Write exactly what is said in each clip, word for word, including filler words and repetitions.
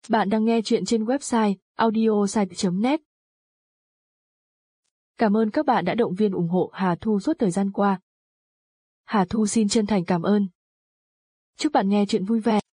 Bạn đang nghe chuyện trên website audiosite chấm net. Cảm ơn các bạn đã động viên ủng hộ Hà Thu suốt thời gian qua. Hà Thu xin chân thành cảm ơn. Chúc bạn nghe chuyện vui vẻ.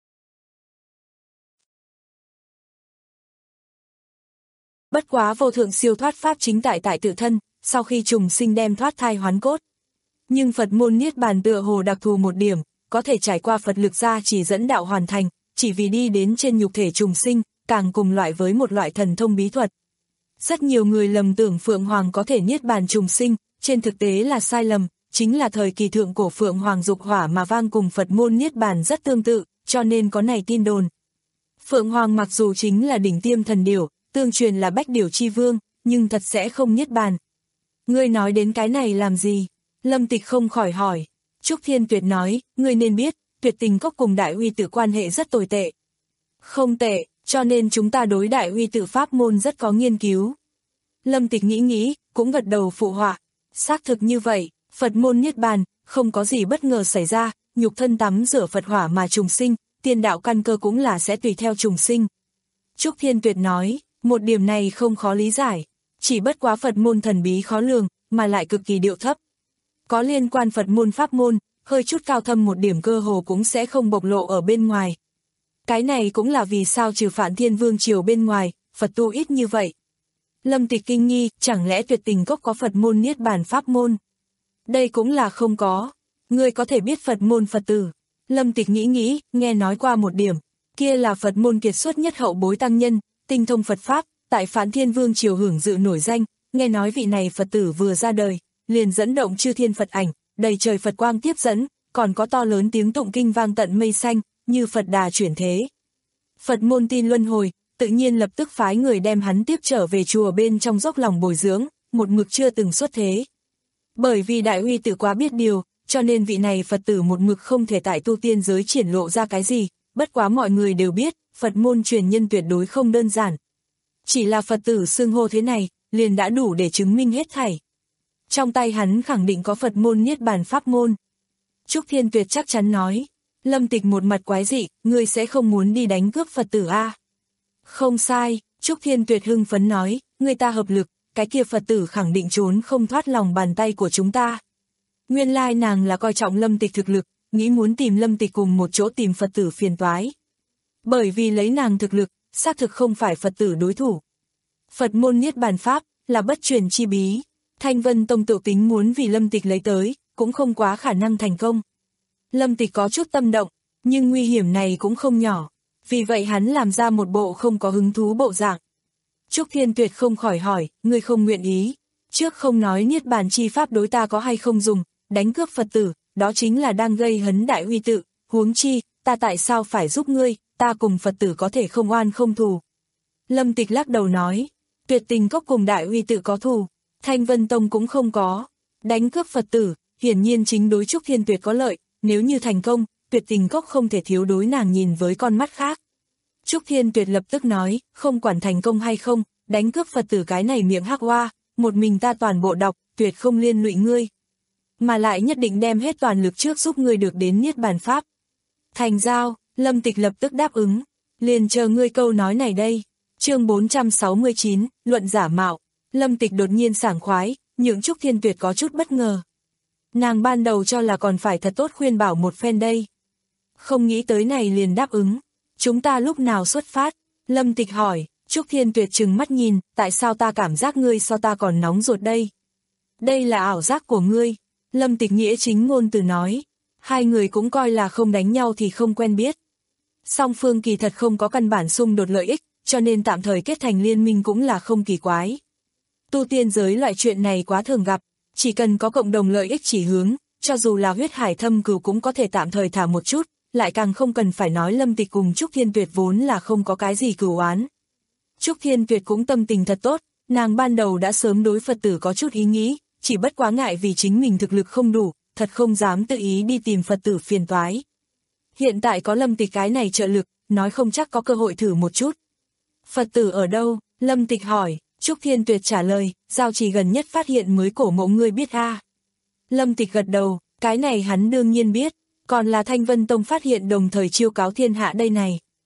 Bất quá vô thượng siêu thoát pháp chính tại tại tự thân, sau khi trùng sinh đem thoát thai hoán cốt. Nhưng Phật môn Niết Bàn tựa hồ đặc thù một điểm, có thể trải qua Phật lực gia chỉ dẫn đạo hoàn thành, chỉ vì đi đến trên nhục thể trùng sinh, càng cùng loại với một loại thần thông bí thuật. Rất nhiều người lầm tưởng Phượng Hoàng có thể Niết Bàn trùng sinh, trên thực tế là sai lầm, chính là thời kỳ thượng cổ Phượng Hoàng dục hỏa mà vang cùng Phật môn Niết Bàn rất tương tự, cho nên có này tin đồn. Phượng Hoàng mặc dù chính là đỉnh tiêm thần điểu, tương truyền là bách điểu chi vương, nhưng thật sẽ không Niết Bàn. Ngươi nói đến cái này làm gì? Lâm Tịch không khỏi hỏi. Trúc Thiên Tuyệt nói, ngươi nên biết, Tuyệt Tình Cốc cùng Đại Uy Tự quan hệ rất tồi tệ. Không tệ, cho nên chúng ta đối Đại Uy Tự pháp môn rất có nghiên cứu. Lâm Tịch nghĩ nghĩ, cũng gật đầu phụ họa. Xác thực như vậy, Phật môn Niết Bàn, không có gì bất ngờ xảy ra, nhục thân tắm rửa Phật hỏa mà trùng sinh, tiên đạo căn cơ cũng là sẽ tùy theo trùng sinh. Trúc Thiên Tuyệt nói, một điểm này không khó lý giải, chỉ bất quá Phật môn thần bí khó lường, mà lại cực kỳ điệu thấp. Có liên quan Phật môn pháp môn, hơi chút cao thâm một điểm cơ hồ cũng sẽ không bộc lộ ở bên ngoài. Cái này cũng là vì sao trừ Phạn Thiên Vương triều bên ngoài, Phật tu ít như vậy. Lâm Tịch kinh nghi, chẳng lẽ Tuyệt Tình Cốc có Phật môn Niết Bàn pháp môn? Đây cũng là không có. Ngươi có thể biết Phật môn Phật tử. Lâm Tịch nghĩ nghĩ, nghe nói qua một điểm. Kia là Phật môn kiệt xuất nhất hậu bối tăng nhân, tinh thông Phật pháp, tại Phạn Thiên Vương triều hưởng dự nổi danh, nghe nói vị này Phật tử vừa ra đời, liền dẫn động chư thiên Phật ảnh, đầy trời Phật quang tiếp dẫn, còn có to lớn tiếng tụng kinh vang tận mây xanh, như Phật đà chuyển thế. Phật môn tin luân hồi, tự nhiên lập tức phái người đem hắn tiếp trở về chùa bên trong dốc lòng bồi dưỡng, một mực chưa từng xuất thế. Bởi vì Đại Uy Tự quá biết điều, cho nên vị này Phật tử một mực không thể tại tu tiên giới triển lộ ra cái gì, bất quá mọi người đều biết, Phật môn truyền nhân tuyệt đối không đơn giản. Chỉ là Phật tử xưng hô thế này, liền đã đủ để chứng minh hết thảy. Trong tay hắn khẳng định có Phật môn Niết Bàn pháp môn. Trúc Thiên Tuyệt chắc chắn nói. Lâm Tịch một mặt quái dị, ngươi sẽ không muốn đi đánh cướp Phật tử a? Không sai, Trúc Thiên Tuyệt hưng phấn nói, người ta hợp lực, cái kia Phật tử khẳng định trốn không thoát lòng bàn tay của chúng ta. Nguyên lai nàng là coi trọng Lâm Tịch thực lực, nghĩ muốn tìm Lâm Tịch cùng một chỗ tìm Phật tử phiền toái. Bởi vì lấy nàng thực lực, xác thực không phải Phật tử đối thủ. Phật môn Niết Bàn pháp là bất truyền chi bí. Thanh Vân Tông tự tính muốn vì Lâm Tịch lấy tới, cũng không quá khả năng thành công. Lâm Tịch có chút tâm động, nhưng nguy hiểm này cũng không nhỏ. Vì vậy hắn làm ra một bộ không có hứng thú bộ dạng. Trúc Thiên Tuyệt không khỏi hỏi, ngươi không nguyện ý. Trước không nói Niết Bàn chi pháp đối ta có hay không dùng, đánh cướp Phật tử, đó chính là đang gây hấn Đại Uy Tự, huống chi, ta tại sao phải giúp ngươi, ta cùng Phật tử có thể không oan không thù. Lâm Tịch lắc đầu nói, Tuyệt Tình Cốc cùng Đại Uy Tự có thù, Thanh Vân Tông cũng không có. Đánh cướp Phật tử, hiển nhiên chính đối Trúc Thiên Tuyệt có lợi, nếu như thành công, Tuyệt Tình Cốc không thể thiếu đối nàng nhìn với con mắt khác. Trúc Thiên Tuyệt lập tức nói, không quản thành công hay không, đánh cướp Phật tử cái này miệng hắc hoa, một mình ta toàn bộ đọc, tuyệt không liên lụy ngươi. Mà lại nhất định đem hết toàn lực trước giúp ngươi được đến Niết Bàn pháp. Thành giao, Lâm Tịch lập tức đáp ứng, liền chờ ngươi câu nói này đây. Chương bốn trăm sáu mươi chín, luận giả mạo. Lâm Tịch đột nhiên sảng khoái, nhượng Trúc Thiên Tuyệt có chút bất ngờ. Nàng ban đầu cho là còn phải thật tốt khuyên bảo một phen đây. Không nghĩ tới này liền đáp ứng. Chúng ta lúc nào xuất phát? Lâm Tịch hỏi. Trúc Thiên Tuyệt trừng mắt nhìn, tại sao ta cảm giác ngươi so ta còn nóng ruột đây? Đây là ảo giác của ngươi. Lâm Tịch nghĩa chính ngôn từ nói. Hai người cũng coi là không đánh nhau thì không quen biết. Song phương kỳ thật không có căn bản xung đột lợi ích, cho nên tạm thời kết thành liên minh cũng là không kỳ quái. Tu tiên giới loại chuyện này quá thường gặp, chỉ cần có cộng đồng lợi ích chỉ hướng, cho dù là huyết hải thâm cừu cũng có thể tạm thời thả một chút, lại càng không cần phải nói Lâm Tịch cùng Trúc Thiên Tuyệt vốn là không có cái gì cừu oán. Trúc Thiên Tuyệt cũng tâm tình thật tốt, nàng ban đầu đã sớm đối Phật tử có chút ý nghĩ, chỉ bất quá ngại vì chính mình thực lực không đủ, thật không dám tự ý đi tìm Phật tử phiền toái. Hiện tại có Lâm Tịch cái này trợ lực, nói không chắc có cơ hội thử một chút. Phật tử ở đâu? Lâm Tịch hỏi. Trúc Thiên Tuyệt trả lời, giao trì gần nhất phát hiện mới cổ mộ ngươi biết a? Lâm Tịch gật đầu, cái này hắn đương nhiên biết, còn là Thanh Vân Tông phát hiện đồng thời chiêu cáo thiên hạ đây này.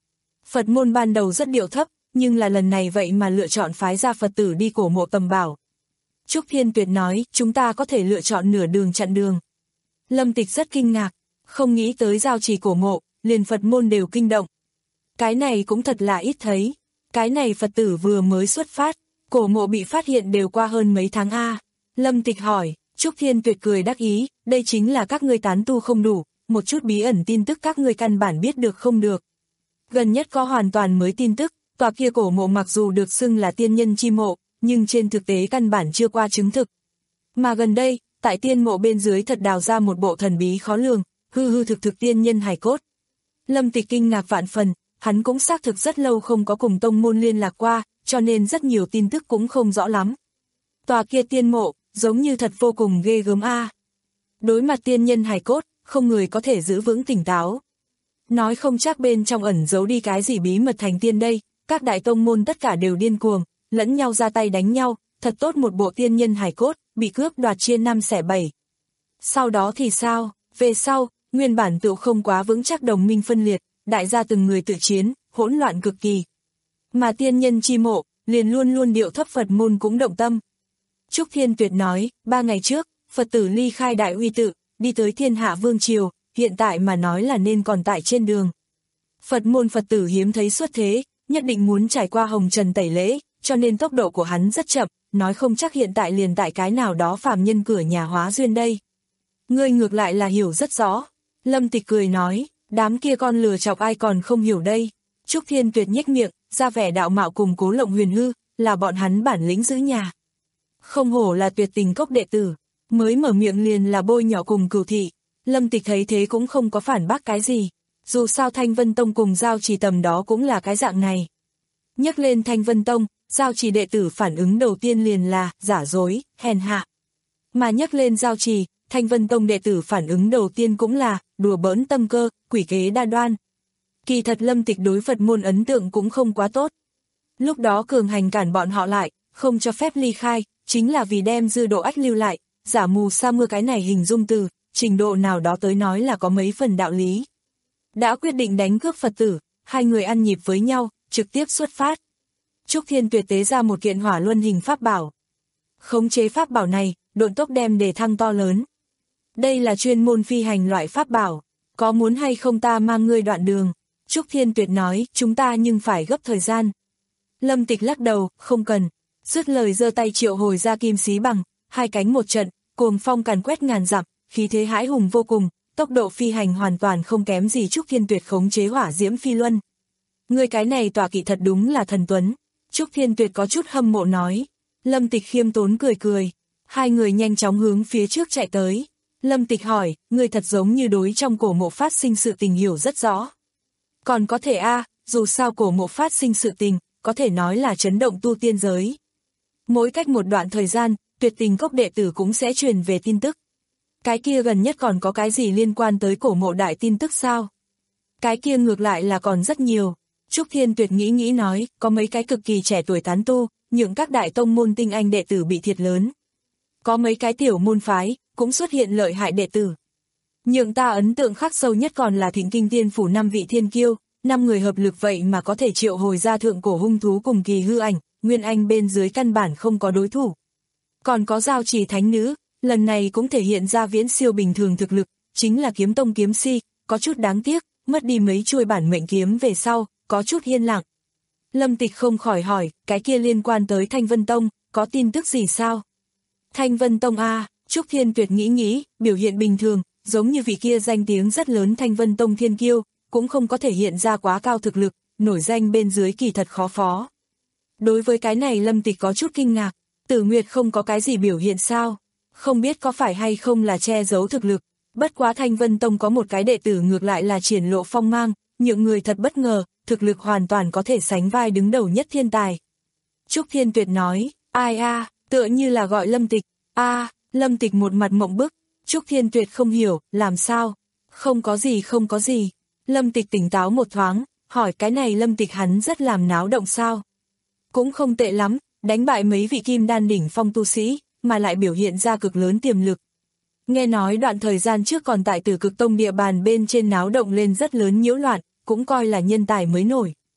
Phật môn ban đầu rất điệu thấp, nhưng là lần này vậy mà lựa chọn phái ra Phật tử đi cổ mộ tầm bảo. Trúc Thiên Tuyệt nói, chúng ta có thể lựa chọn nửa đường chặn đường. Lâm Tịch rất kinh ngạc, không nghĩ tới giao trì cổ mộ, liền Phật môn đều kinh động. Cái này cũng thật là ít thấy, cái này Phật tử vừa mới xuất phát, cổ mộ bị phát hiện đều qua hơn mấy tháng a. Lâm Tịch hỏi, Trúc Thiên Tuyệt cười đắc ý, đây chính là các ngươi tán tu không đủ, một chút bí ẩn tin tức các ngươi căn bản biết được không được. Gần nhất có hoàn toàn mới tin tức, tòa kia cổ mộ mặc dù được xưng là tiên nhân chi mộ, nhưng trên thực tế căn bản chưa qua chứng thực. Mà gần đây, tại tiên mộ bên dưới thật đào ra một bộ thần bí khó lường, hư hư thực thực tiên nhân hài cốt. Lâm Tịch kinh ngạc vạn phần, hắn cũng xác thực rất lâu không có cùng tông môn liên lạc qua, cho nên rất nhiều tin tức cũng không rõ lắm. Tòa kia tiên mộ, giống như thật vô cùng ghê gớm a. Đối mặt tiên nhân hài cốt, không người có thể giữ vững tỉnh táo. Nói không chắc bên trong ẩn giấu đi cái gì bí mật thành tiên đây, các đại tông môn tất cả đều điên cuồng, lẫn nhau ra tay đánh nhau, thật tốt một bộ tiên nhân hài cốt, bị cướp đoạt chia năm xẻ bảy. Sau đó thì sao? Về sau, nguyên bản tựu không quá vững chắc đồng minh phân liệt, đại gia từng người tự chiến, hỗn loạn cực kỳ. Mà tiên nhân chi mộ, liền luôn luôn điệu thấp Phật môn cũng động tâm. Trúc Thiên Tuyệt nói, ba ngày trước, Phật tử ly khai Đại Uy tự, đi tới Thiên Hạ Vương Triều, hiện tại mà nói là nên còn tại trên đường. Phật môn Phật tử hiếm thấy xuất thế, nhất định muốn trải qua hồng trần tẩy lễ, cho nên tốc độ của hắn rất chậm, nói không chắc hiện tại liền tại cái nào đó phàm nhân cửa nhà hóa duyên đây. Ngươi ngược lại là hiểu rất rõ. Lâm Tịch cười nói, đám kia con lừa chọc ai còn không hiểu đây. Trúc Thiên Tuyệt nhếch miệng, ra vẻ đạo mạo cùng Cố Lộng Huyền hư, là bọn hắn bản lĩnh giữ nhà. Không hổ là Tuyệt Tình Cốc đệ tử, mới mở miệng liền là bôi nhỏ cùng Cửu thị. Lâm Tịch thấy thế cũng không có phản bác cái gì, dù sao Thanh Vân Tông cùng Giao Trì tầm đó cũng là cái dạng này. Nhắc lên Thanh Vân Tông, Giao Trì đệ tử phản ứng đầu tiên liền là giả dối, hèn hạ. Mà nhắc lên Giao Trì, Thanh Vân Tông đệ tử phản ứng đầu tiên cũng là đùa bỡn tâm cơ, quỷ kế đa đoan. Kỳ thật Lâm Tịch đối Phật môn ấn tượng cũng không quá tốt. Lúc đó cường hành cản bọn họ lại, không cho phép ly khai, chính là vì đem dư độ ách lưu lại, giả mù sa mưa cái này hình dung từ, trình độ nào đó tới nói là có mấy phần đạo lý. Đã quyết định đánh cướp Phật tử, hai người ăn nhịp với nhau, trực tiếp xuất phát. Trúc Thiên Tuyệt tế ra một kiện hỏa luân hình pháp bảo. Khống chế pháp bảo này, độn tốc đem đề thăng to lớn. Đây là chuyên môn phi hành loại pháp bảo, có muốn hay không ta mang ngươi đoạn đường. Trúc Thiên Tuyệt nói, chúng ta nhưng phải gấp thời gian. Lâm Tịch lắc đầu, không cần. Dứt lời giơ tay triệu hồi ra kim xí bằng, hai cánh một trận, cuồng phong càn quét ngàn dặm, khí thế hãi hùng vô cùng, tốc độ phi hành hoàn toàn không kém gì Trúc Thiên Tuyệt khống chế hỏa diễm phi luân. Ngươi cái này tọa kỵ thật đúng là thần tuấn. Trúc Thiên Tuyệt có chút hâm mộ nói. Lâm Tịch khiêm tốn cười cười. Hai người nhanh chóng hướng phía trước chạy tới. Lâm Tịch hỏi, ngươi thật giống như đối trong cổ mộ phát sinh sự tình hiểu rất rõ. Còn có thể a, dù sao cổ mộ phát sinh sự tình, có thể nói là chấn động tu tiên giới. Mỗi cách một đoạn thời gian, Tuyệt Tình Cốc đệ tử cũng sẽ truyền về tin tức. Cái kia gần nhất còn có cái gì liên quan tới cổ mộ đại tin tức sao? Cái kia ngược lại là còn rất nhiều. Trúc Thiên Tuyệt nghĩ nghĩ nói, có mấy cái cực kỳ trẻ tuổi tán tu, những các đại tông môn tinh anh đệ tử bị thiệt lớn. Có mấy cái tiểu môn phái, cũng xuất hiện lợi hại đệ tử. Nhưng ta ấn tượng khắc sâu nhất còn là Thịnh Kinh Tiên Phủ năm vị thiên kiêu, năm người hợp lực vậy mà có thể triệu hồi ra thượng cổ hung thú cùng kỳ hư ảnh, Nguyên Anh bên dưới căn bản không có đối thủ. Còn có Giao Trì thánh nữ, lần này cũng thể hiện ra viễn siêu bình thường thực lực, chính là kiếm tông kiếm si, có chút đáng tiếc, mất đi mấy chuôi bản mệnh kiếm về sau, có chút yên lặng. Lâm Tịch không khỏi hỏi, cái kia liên quan tới Thanh Vân Tông, có tin tức gì sao? Thanh Vân Tông a, Trúc Thiên Tuyệt nghĩ nghĩ, biểu hiện bình thường, giống như vị kia danh tiếng rất lớn Thanh Vân Tông thiên kiêu, cũng không có thể hiện ra quá cao thực lực, nổi danh bên dưới kỳ thật khó phó. Đối với cái này Lâm Tịch có chút kinh ngạc, Tử Nguyệt không có cái gì biểu hiện sao? Không biết có phải hay không là che giấu thực lực, bất quá Thanh Vân Tông có một cái đệ tử ngược lại là triển lộ phong mang, những người thật bất ngờ, thực lực hoàn toàn có thể sánh vai đứng đầu nhất thiên tài. Trúc Thiên Tuyệt nói, ai a, à, tựa như là gọi Lâm Tịch, a, à, Lâm Tịch một mặt mộng bức, Trúc Thiên Tuyệt không hiểu, làm sao? Không có gì không có gì. Lâm Tịch tỉnh táo một thoáng, hỏi cái này Lâm Tịch hắn rất làm náo động sao? Cũng không tệ lắm, đánh bại mấy vị kim đan đỉnh phong tu sĩ, mà lại biểu hiện ra cực lớn tiềm lực. Nghe nói đoạn thời gian trước còn tại Tử Cực Tông địa bàn bên trên náo động lên rất lớn nhiễu loạn, cũng coi là nhân tài mới nổi.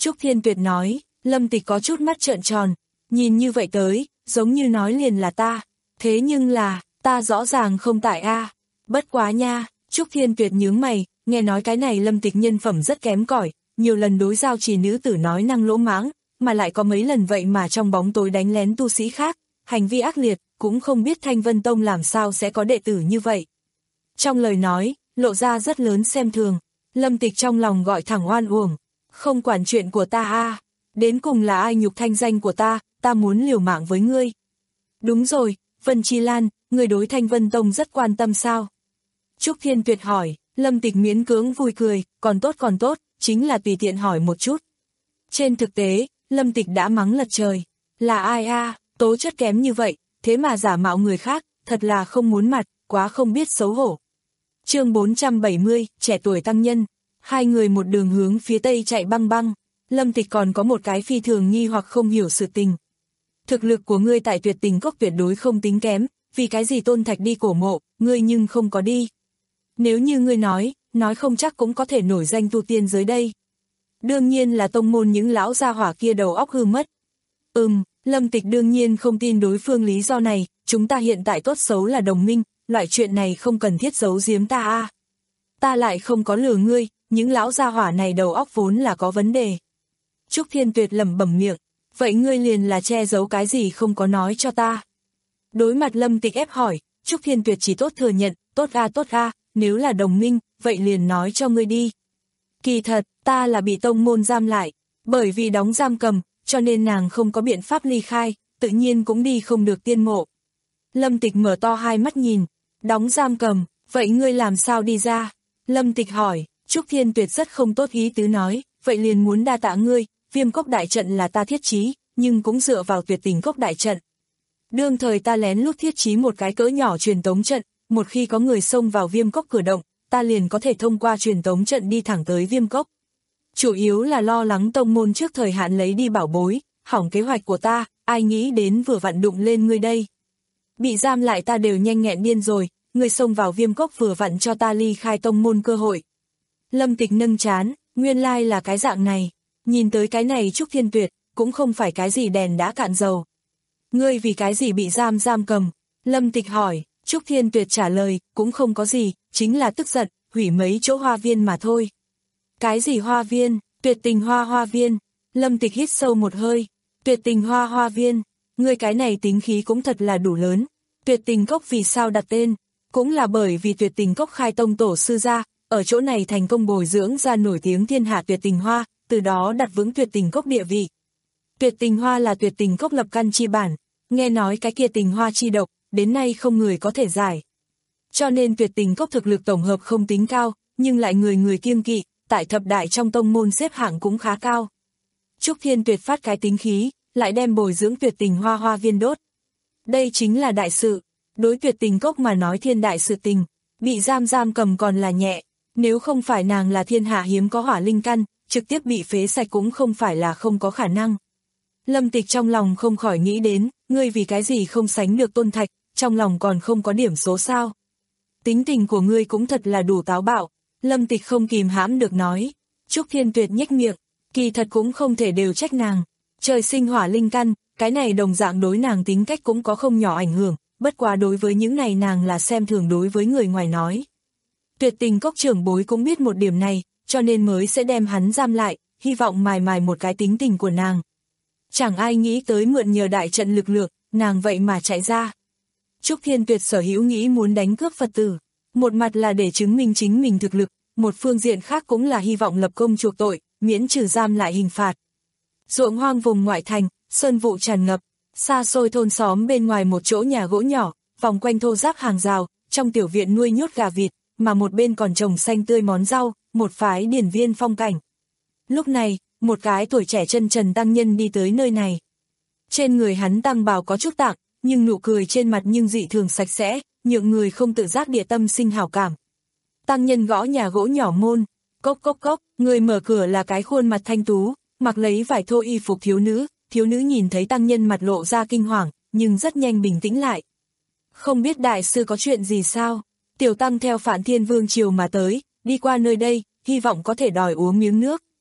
Trúc Thiên Tuyệt nói. Lâm Tịch có chút mắt trợn tròn, nhìn như vậy tới, giống như nói liền là ta, thế nhưng là, ta rõ ràng không tại a. Bất quá nha, Trúc Thiên Tuyệt nhướng mày, nghe nói cái này Lâm Tịch nhân phẩm rất kém cỏi, nhiều lần đối giao trì nữ tử nói năng lỗ mãng, mà lại có mấy lần vậy mà trong bóng tối đánh lén tu sĩ khác, hành vi ác liệt, cũng không biết Thanh Vân Tông làm sao sẽ có đệ tử như vậy. Trong lời nói, lộ ra rất lớn xem thường, Lâm Tịch trong lòng gọi thẳng oan uổng, không quản chuyện của ta a, đến cùng là ai nhục thanh danh của ta, ta muốn liều mạng với ngươi. Đúng rồi, Vân Chi Lan, người đối Thanh Vân Tông rất quan tâm sao? Trúc Thiên Tuyệt hỏi, Lâm Tịch miễn cưỡng vui cười, còn tốt còn tốt, chính là tùy tiện hỏi một chút. Trên thực tế, Lâm Tịch đã mắng lật trời, là ai a, tố chất kém như vậy, thế mà giả mạo người khác, thật là không muốn mặt, quá không biết xấu hổ. Chương bốn trăm bảy mươi, trẻ tuổi tăng nhân, hai người một đường hướng phía tây chạy băng băng, Lâm Tịch còn có một cái phi thường nghi hoặc không hiểu sự tình. Thực lực của ngươi tại Tuyệt Tình Cốc tuyệt đối không tính kém, vì cái gì Tôn Thạch đi cổ mộ, ngươi nhưng không có đi. Nếu như ngươi nói, nói không chắc cũng có thể nổi danh tu tiên dưới đây. Đương nhiên là tông môn những lão gia hỏa kia đầu óc hư mất. Ừm, Lâm Tịch đương nhiên không tin đối phương lý do này, chúng ta hiện tại tốt xấu là đồng minh, loại chuyện này không cần thiết giấu giếm ta a. Ta lại không có lừa ngươi, những lão gia hỏa này đầu óc vốn là có vấn đề. Trúc Thiên Tuyệt lẩm bẩm miệng, vậy ngươi liền là che giấu cái gì không có nói cho ta. Đối mặt Lâm Tịch ép hỏi, Trúc Thiên Tuyệt chỉ tốt thừa nhận, tốt a tốt a, nếu là đồng minh, vậy liền nói cho ngươi đi. Kỳ thật, ta là bị tông môn giam lại, bởi vì đóng giam cầm, cho nên nàng không có biện pháp ly khai, tự nhiên cũng đi không được tiên mộ. Lâm Tịch mở to hai mắt nhìn, đóng giam cầm, vậy ngươi làm sao đi ra? Lâm Tịch hỏi, Trúc Thiên Tuyệt rất không tốt ý tứ nói, vậy liền muốn đa tạ ngươi, Viêm Cốc đại trận là ta thiết trí, nhưng cũng dựa vào Tuyệt Tình Cốc đại trận. Đương thời ta lén lút thiết trí một cái cỡ nhỏ truyền tống trận, một khi có người xông vào Viêm Cốc cửa động, ta liền có thể thông qua truyền tống trận đi thẳng tới Viêm Cốc. Chủ yếu là lo lắng tông môn trước thời hạn lấy đi bảo bối, hỏng kế hoạch của ta, ai nghĩ đến vừa vặn đụng lên ngươi đây. Bị giam lại ta đều nhanh nghẹn điên rồi, ngươi xông vào Viêm Cốc vừa vặn cho ta ly khai tông môn cơ hội. Lâm Tịch nâng chán, nguyên lai là cái dạng này, nhìn tới cái này Trúc Thiên Tuyệt, cũng không phải cái gì đèn đã cạn dầu. Ngươi vì cái gì bị giam giam cầm? Lâm Tịch hỏi, Trúc Thiên Tuyệt trả lời, cũng không có gì, chính là tức giận, hủy mấy chỗ hoa viên mà thôi. Cái gì hoa viên? Tuyệt Tình Hoa Hoa Viên. Lâm Tịch hít sâu một hơi, Tuyệt Tình Hoa Hoa Viên, ngươi cái này tính khí cũng thật là đủ lớn. Tuyệt Tình Cốc vì sao đặt tên? Cũng là bởi vì Tuyệt Tình Cốc khai tông tổ sư ra, ở chỗ này thành công bồi dưỡng ra nổi tiếng thiên hạ Tuyệt Tình Hoa, từ đó đặt vững Tuyệt Tình Cốc địa vị. Tuyệt Tình Hoa là Tuyệt Tình Cốc lập căn chi bản, nghe nói cái kia tình hoa chi độc, đến nay không người có thể giải. Cho nên Tuyệt Tình Cốc thực lực tổng hợp không tính cao, nhưng lại người người kiêng kỵ, tại thập đại trong tông môn xếp hạng cũng khá cao. Trúc Thiên Tuyệt phát cái tính khí, lại đem bồi dưỡng Tuyệt Tình Hoa Hoa Viên đốt. Đây chính là đại sự, đối Tuyệt Tình Cốc mà nói thiên đại sự tình, bị giam giam cầm còn là nhẹ, nếu không phải nàng là thiên hạ hiếm có hỏa linh căn, trực tiếp bị phế sạch cũng không phải là không có khả năng. Lâm Tịch trong lòng không khỏi nghĩ đến, ngươi vì cái gì không sánh được Tôn Thạch, trong lòng còn không có điểm số sao. Tính tình của ngươi cũng thật là đủ táo bạo, Lâm Tịch không kìm hãm được nói. Trúc Thiên Tuyệt nhếch miệng, kỳ thật cũng không thể đều trách nàng. Trời sinh hỏa linh căn, cái này đồng dạng đối nàng tính cách cũng có không nhỏ ảnh hưởng, bất quá đối với những này nàng là xem thường đối với người ngoài nói. Tuyệt Tình Cốc trưởng bối cũng biết một điểm này, cho nên mới sẽ đem hắn giam lại, hy vọng mài mài một cái tính tình của nàng. Chẳng ai nghĩ tới mượn nhờ đại trận lực lượng, nàng vậy mà chạy ra. Trúc Thiên Tuyệt sở hữu nghĩ muốn đánh cướp Phật tử, một mặt là để chứng minh chính mình thực lực, một phương diện khác cũng là hy vọng lập công chuộc tội, miễn trừ giam lại hình phạt. Ruộng hoang vùng ngoại thành, sơn vụ tràn ngập, xa xôi thôn xóm bên ngoài một chỗ nhà gỗ nhỏ, vòng quanh thô ráp hàng rào, trong tiểu viện nuôi nhốt gà vịt, mà một bên còn trồng xanh tươi món rau, một phái điển viên phong cảnh. Lúc này, một cái tuổi trẻ chân trần tăng nhân đi tới nơi này. Trên người hắn tăng bào có chút tạng, nhưng nụ cười trên mặt nhưng dị thường sạch sẽ, nhượng người không tự giác địa tâm sinh hảo cảm. Tăng nhân gõ nhà gỗ nhỏ môn, cốc cốc cốc, người mở cửa là cái khuôn mặt thanh tú, mặc lấy vải thô y phục thiếu nữ, thiếu nữ nhìn thấy tăng nhân mặt lộ ra kinh hoàng, nhưng rất nhanh bình tĩnh lại. Không biết đại sư có chuyện gì sao? Tiểu tăng theo Phản Thiên Vương triều mà tới, đi qua nơi đây, hy vọng có thể đòi uống miếng nước.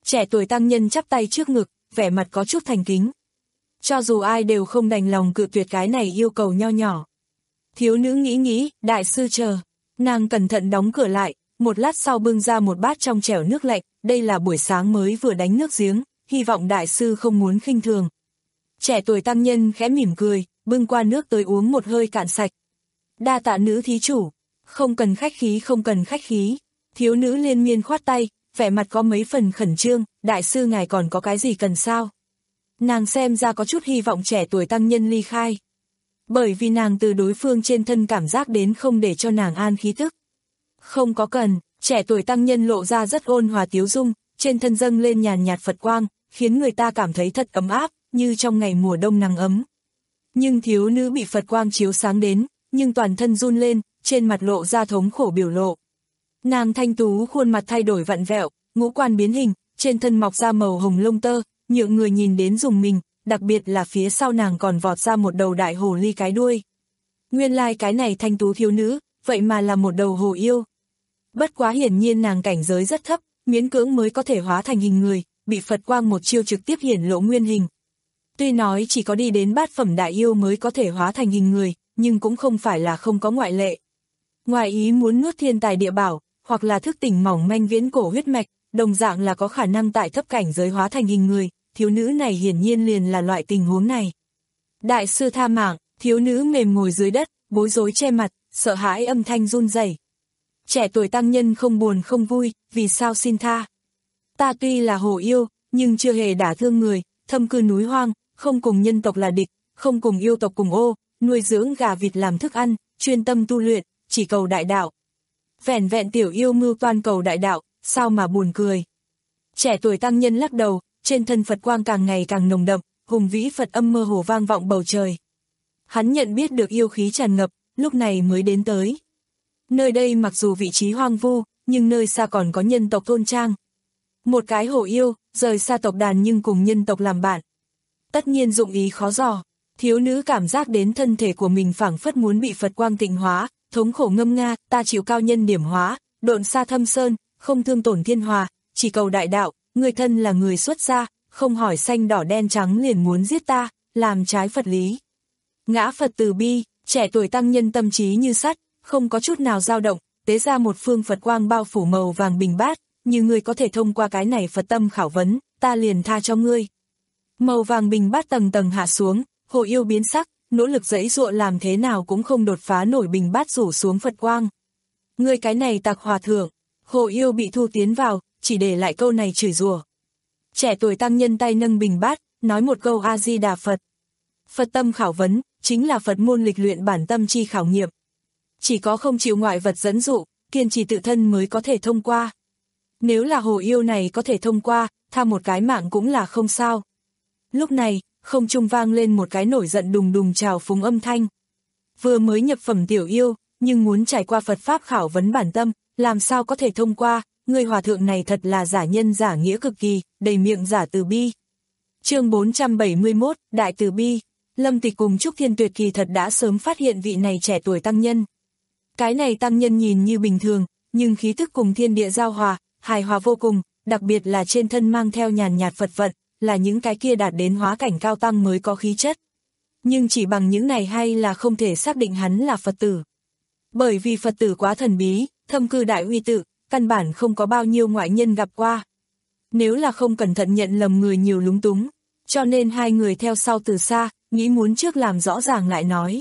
Trẻ tuổi tăng nhân chắp tay trước ngực, vẻ mặt có chút thành kính. Cho dù ai đều không đành lòng cự tuyệt cái này yêu cầu nho nhỏ. Thiếu nữ nghĩ nghĩ, đại sư chờ. Nàng cẩn thận đóng cửa lại, một lát sau bưng ra một bát trong chẻo nước lạnh, đây là buổi sáng mới vừa đánh nước giếng, hy vọng đại sư không muốn khinh thường. Trẻ tuổi tăng nhân khẽ mỉm cười, bưng qua nước tới uống một hơi cạn sạch. Đa tạ nữ thí chủ, không cần khách khí không cần khách khí. Thiếu nữ liên miên khoát tay, vẻ mặt có mấy phần khẩn trương, đại sư ngài còn có cái gì cần sao? Nàng xem ra có chút hy vọng trẻ tuổi tăng nhân ly khai. Bởi vì nàng từ đối phương trên thân cảm giác đến không để cho nàng an khí tức. Không có cần, trẻ tuổi tăng nhân lộ ra rất ôn hòa tiếu dung, trên thân dâng lên nhàn nhạt Phật quang, khiến người ta cảm thấy thật ấm áp, như trong ngày mùa đông nắng ấm. Nhưng thiếu nữ bị Phật quang chiếu sáng đến, nhưng toàn thân run lên, trên mặt lộ ra thống khổ biểu lộ. Nàng thanh tú khuôn mặt thay đổi vặn vẹo, ngũ quan biến hình, trên thân mọc ra màu hồng lông tơ, nhượng người nhìn đến dùng mình, đặc biệt là phía sau nàng còn vọt ra một đầu đại hồ ly cái đuôi. Nguyên lai like cái này thanh tú thiếu nữ, vậy mà là một đầu hồ yêu. Bất quá hiển nhiên nàng cảnh giới rất thấp, miễn cưỡng mới có thể hóa thành hình người, bị Phật quang một chiêu trực tiếp hiển lộ nguyên hình. Tuy nói chỉ có đi đến bát phẩm đại yêu mới có thể hóa thành hình người, nhưng cũng không phải là không có ngoại lệ. Ngoài ý muốn nuốt thiên tài địa bảo, hoặc là thức tỉnh mỏng manh viễn cổ huyết mạch, đồng dạng là có khả năng tại thấp cảnh giới hóa thành hình người, thiếu nữ này hiển nhiên liền là loại tình huống này. Đại sư tha mạng, thiếu nữ mềm ngồi dưới đất, bối rối che mặt, sợ hãi âm thanh run rẩy. Trẻ tuổi tăng nhân không buồn không vui, vì sao xin tha? Ta tuy là hồ yêu, nhưng chưa hề đả thương người, thâm cư núi hoang, không cùng nhân tộc là địch, không cùng yêu tộc cùng ô, nuôi dưỡng gà vịt làm thức ăn, chuyên tâm tu luyện, chỉ cầu đại đạo. Vẻn vẹn tiểu yêu mưu toan cầu đại đạo, sao mà buồn cười. Trẻ tuổi tăng nhân lắc đầu, trên thân Phật quang càng ngày càng nồng đậm, hùng vĩ Phật âm mơ hồ vang vọng bầu trời. Hắn nhận biết được yêu khí tràn ngập, lúc này mới đến tới. Nơi đây mặc dù vị trí hoang vu, nhưng nơi xa còn có nhân tộc thôn trang. Một cái hồ yêu, rời xa tộc đàn nhưng cùng nhân tộc làm bạn. Tất nhiên dụng ý khó dò, thiếu nữ cảm giác đến thân thể của mình phảng phất muốn bị Phật quang tịnh hóa, thống khổ ngâm nga, ta chịu cao nhân điểm hóa, độn xa thâm sơn, không thương tổn thiên hòa, chỉ cầu đại đạo, người thân là người xuất gia, không hỏi xanh đỏ đen trắng liền muốn giết ta, làm trái Phật lý. Ngã Phật từ bi, trẻ tuổi tăng nhân tâm trí như sắt, không có chút nào dao động, tế ra một phương Phật quang bao phủ màu vàng bình bát, như ngươi có thể thông qua cái này Phật tâm khảo vấn, ta liền tha cho ngươi. Màu vàng bình bát tầng tầng hạ xuống, hồ yêu biến sắc, nỗ lực giãy giụa làm thế nào cũng không đột phá nổi bình bát rủ xuống Phật quang. Ngươi cái này tặc hòa thượng, hồ yêu bị thu tiến vào, chỉ để lại câu này chửi rủa. Trẻ tuổi tăng nhân tay nâng bình bát, nói một câu A-di-đà Phật. Phật tâm khảo vấn, chính là Phật môn lịch luyện bản tâm chi khảo nghiệm. Chỉ có không chịu ngoại vật dẫn dụ, kiên trì tự thân mới có thể thông qua. Nếu là hồ yêu này có thể thông qua, tha một cái mạng cũng là không sao. Lúc này, không trung vang lên một cái nổi giận đùng đùng trào phúng âm thanh. Vừa mới nhập phẩm tiểu yêu, nhưng muốn trải qua Phật Pháp khảo vấn bản tâm, làm sao có thể thông qua, người hòa thượng này thật là giả nhân giả nghĩa cực kỳ, đầy miệng giả từ bi. Chương bốn trăm bảy mươi mốt, Đại Từ Bi. Lâm Tịch cùng Trúc Thiên Tuyệt kỳ thật đã sớm phát hiện vị này trẻ tuổi tăng nhân. Cái này tăng nhân nhìn như bình thường, nhưng khí thức cùng thiên địa giao hòa, hài hòa vô cùng, đặc biệt là trên thân mang theo nhàn nhạt Phật vận, là những cái kia đạt đến hóa cảnh cao tăng mới có khí chất. Nhưng chỉ bằng những này hay là không thể xác định hắn là Phật tử. Bởi vì Phật tử quá thần bí, thâm cư đại uy tự, căn bản không có bao nhiêu ngoại nhân gặp qua. Nếu là không cẩn thận nhận lầm người nhiều lúng túng, cho nên hai người theo sau từ xa, nghĩ muốn trước làm rõ ràng lại nói.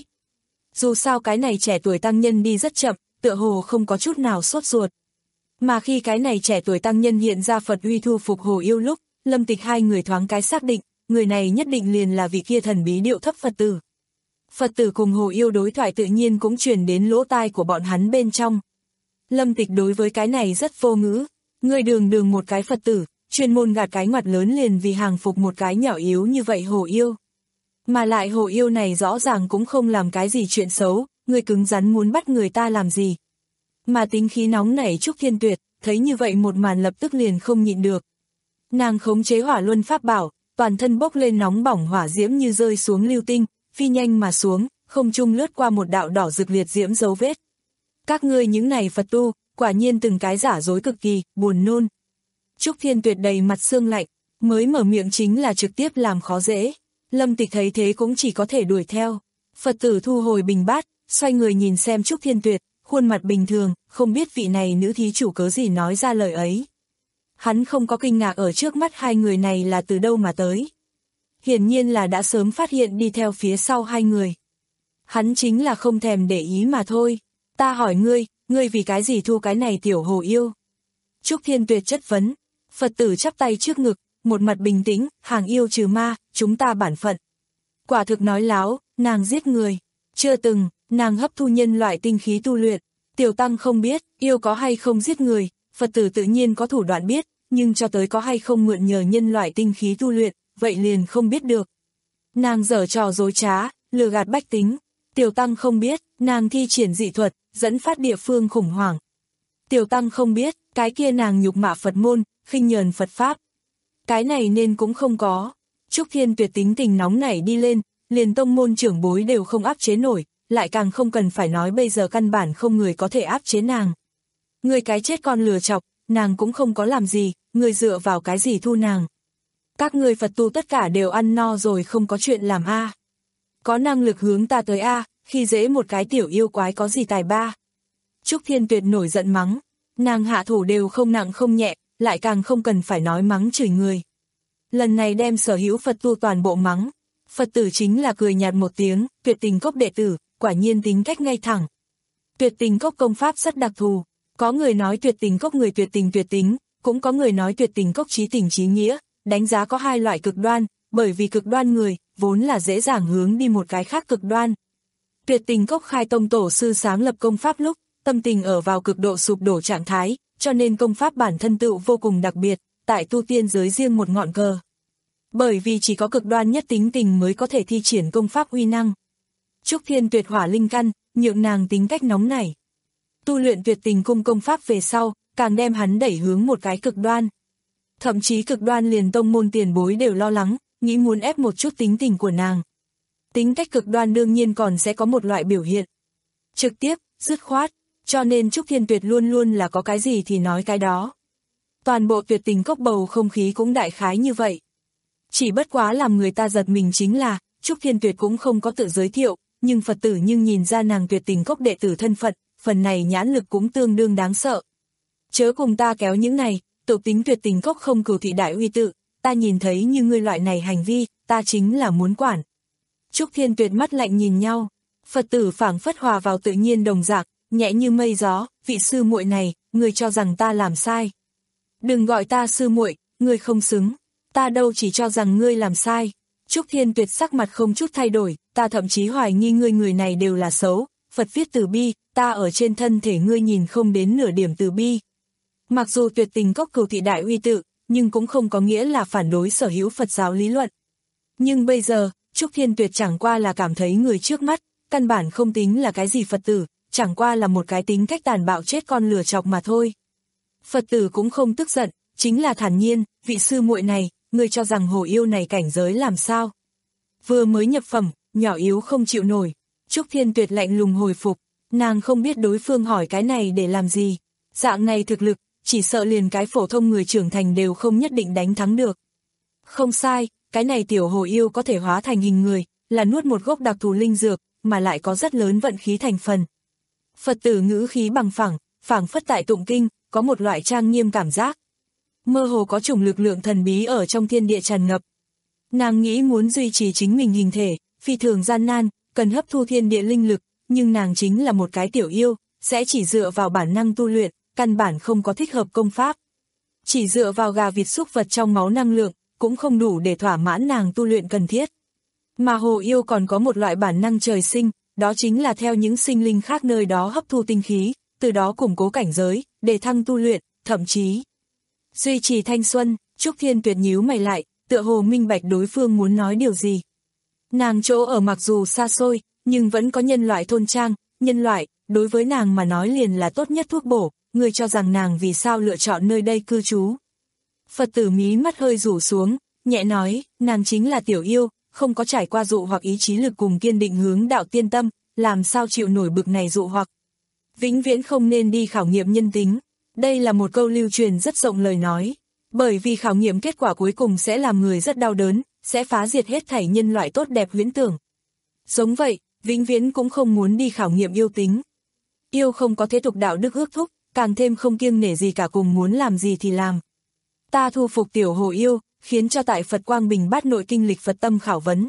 Dù sao cái này trẻ tuổi tăng nhân đi rất chậm, tựa hồ không có chút nào sốt ruột. Mà khi cái này trẻ tuổi tăng nhân hiện ra Phật uy thu phục hồ yêu lúc, Lâm Tịch hai người thoáng cái xác định, người này nhất định liền là vị kia thần bí điệu thấp Phật tử. Phật tử cùng hồ yêu đối thoại tự nhiên cũng truyền đến lỗ tai của bọn hắn bên trong. Lâm Tịch đối với cái này rất vô ngữ, người đường đường một cái Phật tử, chuyên môn gạt cái ngoặt lớn liền vì hàng phục một cái nhỏ yếu như vậy hồ yêu. Mà lại hồ yêu này rõ ràng cũng không làm cái gì chuyện xấu, người cứng rắn muốn bắt người ta làm gì. Mà tính khí nóng nảy Trúc Thiên Tuyệt, thấy như vậy một màn lập tức liền không nhịn được. Nàng khống chế hỏa luân pháp bảo, toàn thân bốc lên nóng bỏng hỏa diễm như rơi xuống lưu tinh, phi nhanh mà xuống, không trung lướt qua một đạo đỏ rực liệt diễm dấu vết. Các ngươi những này Phật tu, quả nhiên từng cái giả dối cực kỳ, buồn nôn. Trúc Thiên Tuyệt đầy mặt sương lạnh, mới mở miệng chính là trực tiếp làm khó dễ. Lâm Tịch thấy thế cũng chỉ có thể đuổi theo. Phật tử thu hồi bình bát, xoay người nhìn xem Trúc Thiên Tuyệt, khuôn mặt bình thường, không biết vị này nữ thí chủ cớ gì nói ra lời ấy. Hắn không có kinh ngạc ở trước mắt hai người này là từ đâu mà tới. Hiển nhiên là đã sớm phát hiện đi theo phía sau hai người. Hắn chính là không thèm để ý mà thôi. Ta hỏi ngươi, ngươi vì cái gì thu cái này tiểu hồ yêu? Trúc Thiên Tuyệt chất vấn. Phật tử chắp tay trước ngực, một mặt bình tĩnh, hàng yêu trừ ma, chúng ta bản phận. Quả thực nói láo, nàng giết người. Chưa từng, nàng hấp thu nhân loại tinh khí tu luyện. Tiểu tăng không biết, yêu có hay không giết người, Phật tử tự nhiên có thủ đoạn biết, nhưng cho tới có hay không mượn nhờ nhân loại tinh khí tu luyện, vậy liền không biết được. Nàng giở trò dối trá, lừa gạt bách tính. Tiểu tăng không biết, nàng thi triển dị thuật, dẫn phát địa phương khủng hoảng. Tiểu tăng không biết, cái kia nàng nhục mạ Phật môn, khinh nhờn Phật Pháp. Cái này nên cũng không có. Trúc Thiên Tuyệt tính tình nóng nảy đi lên, liền tông môn trưởng bối đều không áp chế nổi, lại càng không cần phải nói bây giờ căn bản không người có thể áp chế nàng. Người cái chết con lừa chọc, nàng cũng không có làm gì, người dựa vào cái gì thu nàng. Các người Phật tu tất cả đều ăn no rồi không có chuyện làm a. Có năng lực hướng ta tới a, khi dễ một cái tiểu yêu quái có gì tài ba. Trúc Thiên Tuyệt nổi giận mắng, nàng hạ thủ đều không nặng không nhẹ, lại càng không cần phải nói mắng chửi người. Lần này đem sở hữu Phật tu toàn bộ mắng, Phật tử chính là cười nhạt một tiếng, Tuyệt Tình Cốc đệ tử, quả nhiên tính cách ngay thẳng. Tuyệt Tình Cốc công pháp rất đặc thù, có người nói Tuyệt Tình Cốc người tuyệt tình tuyệt tính, cũng có người nói Tuyệt Tình Cốc trí tình trí nghĩa, đánh giá có hai loại cực đoan, bởi vì cực đoan người, vốn là dễ dàng hướng đi một cái khác cực đoan. Tuyệt Tình Cốc khai tông tổ sư sáng lập công pháp lúc, tâm tình ở vào cực độ sụp đổ trạng thái, cho nên công pháp bản thân tựu vô cùng đặc biệt, tại tu tiên giới riêng một ngọn cờ. Bởi vì chỉ có cực đoan nhất tính tình mới có thể thi triển công pháp uy năng. Trúc Thiên Tuyệt hỏa linh căn, nhượng nàng tính cách nóng nảy. Tu luyện Tuyệt Tình cung công pháp về sau, càng đem hắn đẩy hướng một cái cực đoan. Thậm chí cực đoan liền tông môn tiền bối đều lo lắng, nghĩ muốn ép một chút tính tình của nàng. Tính cách cực đoan đương nhiên còn sẽ có một loại biểu hiện. Trực tiếp, dứt khoát, cho nên Trúc Thiên Tuyệt luôn luôn là có cái gì thì nói cái đó. Toàn bộ Tuyệt Tình Cốc bầu không khí cũng đại khái như vậy. Chỉ bất quá làm người ta giật mình chính là, Trúc Thiên Tuyệt cũng không có tự giới thiệu, nhưng Phật tử nhưng nhìn ra nàng Tuyệt Tình Cốc đệ tử thân phận, phần này nhãn lực cũng tương đương đáng sợ. Chớ cùng ta kéo những này, tự tính Tuyệt Tình Cốc không cửu thị đại uy tự, ta nhìn thấy như ngươi loại này hành vi, ta chính là muốn quản. Trúc Thiên Tuyệt mắt lạnh nhìn nhau, Phật tử phảng phất hòa vào tự nhiên đồng dạng, nhẹ như mây gió, vị sư muội này, ngươi cho rằng ta làm sai. Đừng gọi ta sư muội, ngươi không xứng, ta đâu chỉ cho rằng ngươi làm sai. Trúc Thiên Tuyệt sắc mặt không chút thay đổi, ta thậm chí hoài nghi ngươi người này đều là xấu, Phật viết từ bi, ta ở trên thân thể ngươi nhìn không đến nửa điểm từ bi. Mặc dù Tuyệt Tình Cốc cửu thị đại uy tự, nhưng cũng không có nghĩa là phản đối sở hữu Phật giáo lý luận. Nhưng bây giờ, Trúc Thiên Tuyệt chẳng qua là cảm thấy người trước mắt, căn bản không tính là cái gì Phật tử, chẳng qua là một cái tính cách tàn bạo chết con lừa chọc mà thôi. Phật tử cũng không tức giận, chính là thản nhiên, vị sư muội này, ngươi cho rằng hồ yêu này cảnh giới làm sao? Vừa mới nhập phẩm, nhỏ yếu không chịu nổi. Trúc Thiên Tuyệt lạnh lùng hồi phục, nàng không biết đối phương hỏi cái này để làm gì. Dạng này thực lực, chỉ sợ liền cái phổ thông người trưởng thành đều không nhất định đánh thắng được. Không sai, cái này tiểu hồ yêu có thể hóa thành hình người, là nuốt một gốc đặc thù linh dược, mà lại có rất lớn vận khí thành phần. Phật tử ngữ khí bằng phẳng, phảng phất tại tụng kinh, có một loại trang nghiêm cảm giác. Mơ hồ có chủng lực lượng thần bí ở trong thiên địa tràn ngập. Nàng nghĩ muốn duy trì chính mình hình thể, phi thường gian nan, cần hấp thu thiên địa linh lực, nhưng nàng chính là một cái tiểu yêu, sẽ chỉ dựa vào bản năng tu luyện, căn bản không có thích hợp công pháp. Chỉ dựa vào gà vịt súc vật trong máu năng lượng, cũng không đủ để thỏa mãn nàng tu luyện cần thiết. Mà hồ yêu còn có một loại bản năng trời sinh, đó chính là theo những sinh linh khác nơi đó hấp thu tinh khí, từ đó củng cố cảnh giới, để thăng tu luyện, thậm chí duy trì thanh xuân. Trúc Thiên Tuyệt nhíu mày lại, tựa hồ minh bạch đối phương muốn nói điều gì. Nàng chỗ ở mặc dù xa xôi, nhưng vẫn có nhân loại thôn trang, nhân loại, đối với nàng mà nói liền là tốt nhất thuốc bổ, người cho rằng nàng vì sao lựa chọn nơi đây cư trú. Phật tử mí mắt hơi rủ xuống, nhẹ nói, nàng chính là tiểu yêu, không có trải qua dụ hoặc ý chí lực cùng kiên định hướng đạo tiên tâm, làm sao chịu nổi bực này dụ hoặc. Vĩnh viễn không nên đi khảo nghiệm nhân tính, đây là một câu lưu truyền rất rộng lời nói. Bởi vì khảo nghiệm kết quả cuối cùng sẽ làm người rất đau đớn, sẽ phá diệt hết thảy nhân loại tốt đẹp huyễn tưởng. Giống vậy, vĩnh viễn cũng không muốn đi khảo nghiệm yêu tính. Yêu không có thế tục đạo đức ước thúc, càng thêm không kiêng nể gì cả, cùng muốn làm gì thì làm. Ta thu phục tiểu hồ yêu, khiến cho tại Phật Quang Bình Bát Nội kinh lịch Phật tâm khảo vấn.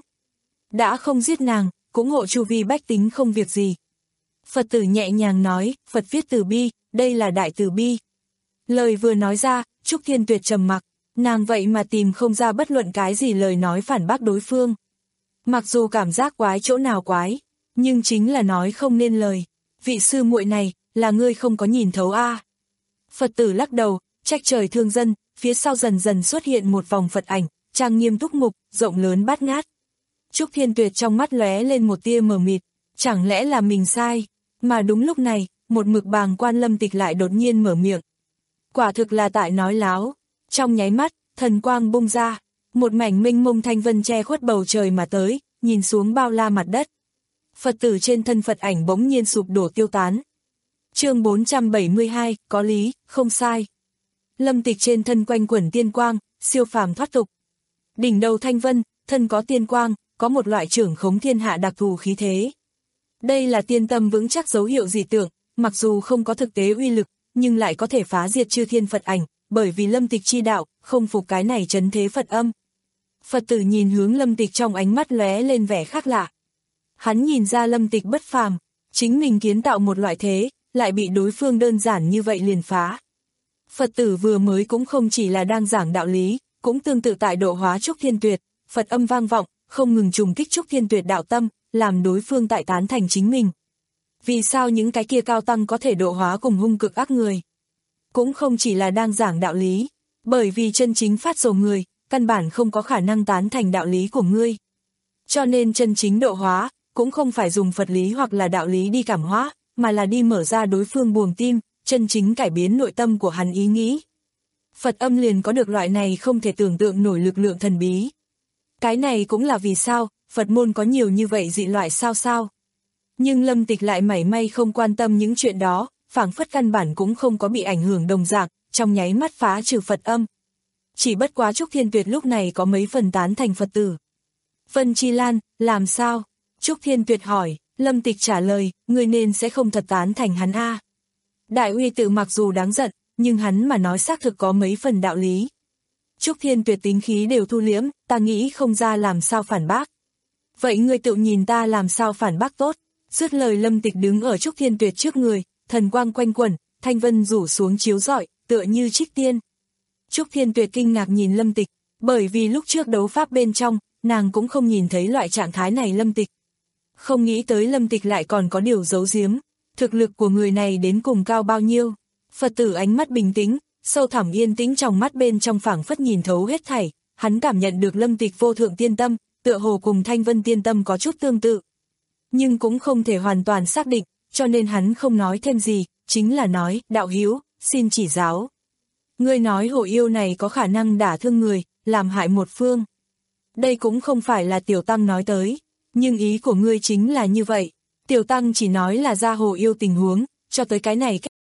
Đã không giết nàng, cũng hộ chu vi bách tính không việc gì. Phật tử nhẹ nhàng nói, Phật viết từ bi, đây là đại từ bi. Lời vừa nói ra, Trúc Thiên Tuyệt trầm mặc, nàng vậy mà tìm không ra bất luận cái gì lời nói phản bác đối phương. Mặc dù cảm giác quái chỗ nào quái, nhưng chính là nói không nên lời. Vị sư muội này, là ngươi không có nhìn thấu a. À. Phật tử lắc đầu, trách trời thương dân, phía sau dần dần xuất hiện một vòng Phật ảnh, trang nghiêm túc mục, rộng lớn bát ngát. Trúc Thiên Tuyệt trong mắt lóe lên một tia mờ mịt, chẳng lẽ là mình sai, mà đúng lúc này, một mực bàng quan Lâm Tịch lại đột nhiên mở miệng. Quả thực là tại nói láo, trong nháy mắt, thần quang bung ra, một mảnh minh mông thanh vân che khuất bầu trời mà tới, nhìn xuống bao la mặt đất. Phật tử trên thân Phật ảnh bỗng nhiên sụp đổ tiêu tán. Chương bốn trăm bảy mươi hai, có lý, không sai. Lâm Tịch trên thân quanh quẩn tiên quang, siêu phàm thoát tục. Đỉnh đầu thanh vân, thân có tiên quang, có một loại trưởng khống thiên hạ đặc thù khí thế. Đây là tiên tâm vững chắc dấu hiệu dị tượng, mặc dù không có thực tế uy lực, nhưng lại có thể phá diệt chư thiên Phật ảnh, bởi vì Lâm Tịch chi đạo, không phục cái này trấn thế Phật âm. Phật tử nhìn hướng Lâm Tịch trong ánh mắt lóe lên vẻ khác lạ. Hắn nhìn ra Lâm Tịch bất phàm, chính mình kiến tạo một loại thế, lại bị đối phương đơn giản như vậy liền phá. Phật tử vừa mới cũng không chỉ là đang giảng đạo lý, cũng tương tự tại độ hóa Trúc Thiên Tuyệt, Phật âm vang vọng, không ngừng trùng kích Trúc Thiên Tuyệt đạo tâm, làm đối phương tại tán thành chính mình. Vì sao những cái kia cao tăng có thể độ hóa cùng hung cực ác người? Cũng không chỉ là đang giảng đạo lý, bởi vì chân chính phát rồ người, căn bản không có khả năng tán thành đạo lý của ngươi. Cho nên chân chính độ hóa, cũng không phải dùng Phật lý hoặc là đạo lý đi cảm hóa, mà là đi mở ra đối phương buồng tim, chân chính cải biến nội tâm của hắn ý nghĩ. Phật âm liền có được loại này không thể tưởng tượng nổi lực lượng thần bí. Cái này cũng là vì sao, Phật môn có nhiều như vậy dị loại sao sao. Nhưng Lâm Tịch lại mảy may không quan tâm những chuyện đó, phảng phất căn bản cũng không có bị ảnh hưởng đồng dạng, trong nháy mắt phá trừ Phật âm. Chỉ bất quá Trúc Thiên Tuyệt lúc này có mấy phần tán thành Phật tử. Vân Chi Lan, làm sao? Trúc Thiên Tuyệt hỏi, Lâm Tịch trả lời, người nên sẽ không thật tán thành hắn a. À. Đại uy tự mặc dù đáng giận, nhưng hắn mà nói xác thực có mấy phần đạo lý. Trúc Thiên Tuyệt tính khí đều thu liễm, ta nghĩ không ra làm sao phản bác. Vậy ngươi tự nhìn ta làm sao phản bác tốt. Dứt lời Lâm Tịch đứng ở Trúc Thiên Tuyệt trước người, thần quang quanh quẩn, thanh vân rủ xuống chiếu rọi, tựa như trích tiên. Trúc Thiên Tuyệt kinh ngạc nhìn Lâm Tịch, bởi vì lúc trước đấu pháp bên trong, nàng cũng không nhìn thấy loại trạng thái này Lâm Tịch. Không nghĩ tới Lâm Tịch lại còn có điều giấu giếm, thực lực của người này đến cùng cao bao nhiêu. Phật tử ánh mắt bình tĩnh, sâu thẳm yên tĩnh trong mắt bên trong phảng phất nhìn thấu hết thảy, hắn cảm nhận được Lâm Tịch vô thượng tiên tâm, tựa hồ cùng thanh vân tiên tâm có chút tương tự. Nhưng cũng không thể hoàn toàn xác định, cho nên hắn không nói thêm gì, chính là nói, đạo hữu, xin chỉ giáo. Ngươi nói hồ yêu này có khả năng đả thương người, làm hại một phương. Đây cũng không phải là Tiểu Tăng nói tới, nhưng ý của ngươi chính là như vậy. Tiểu Tăng chỉ nói là ra hồ yêu tình huống, cho tới cái này.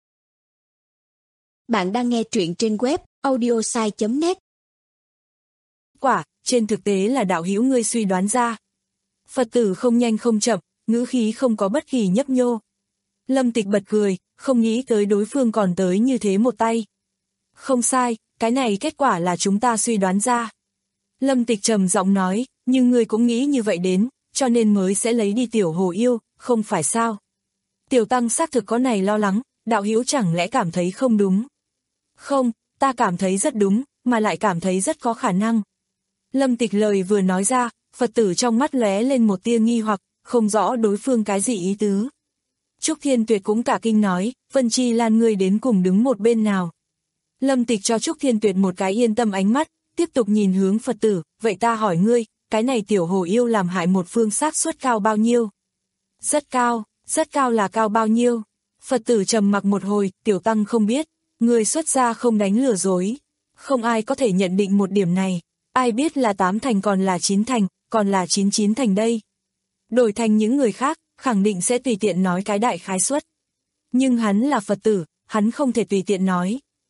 Bạn đang nghe truyện trên web audiosai chấm net. Quả, trên thực tế là đạo hữu ngươi suy đoán ra. Phật tử không nhanh không chậm, ngữ khí không có bất kỳ nhấp nhô. Lâm Tịch bật cười, không nghĩ tới đối phương còn tới như thế một tay. Không sai, cái này kết quả là chúng ta suy đoán ra. Lâm Tịch trầm giọng nói, nhưng ngươi cũng nghĩ như vậy đến, cho nên mới sẽ lấy đi tiểu hồ yêu, không phải sao? Tiểu Tăng xác thực có này lo lắng, đạo hữu chẳng lẽ cảm thấy không đúng? Không, ta cảm thấy rất đúng, mà lại cảm thấy rất có khả năng. Lâm Tịch lời vừa nói ra, Phật tử trong mắt lóe lên một tia nghi hoặc, không rõ đối phương cái gì ý tứ. Trúc Thiên Tuyệt cũng cả kinh nói, Vân Chi Lan ngươi đến cùng đứng một bên nào. Lâm Tịch cho Trúc Thiên Tuyệt một cái yên tâm ánh mắt, tiếp tục nhìn hướng Phật tử, vậy ta hỏi ngươi, cái này tiểu hồ yêu làm hại một phương xác suất cao bao nhiêu? Rất cao, rất cao là cao bao nhiêu? Phật tử trầm mặc một hồi, Tiểu Tăng không biết, người xuất gia không đánh lừa dối. Không ai có thể nhận định một điểm này, ai biết là tám thành còn là chín thành, còn là chín chín thành đây. Đổi thành những người khác, khẳng định sẽ tùy tiện nói cái đại khái suất. Nhưng hắn là Phật tử, hắn không thể tùy tiện nói.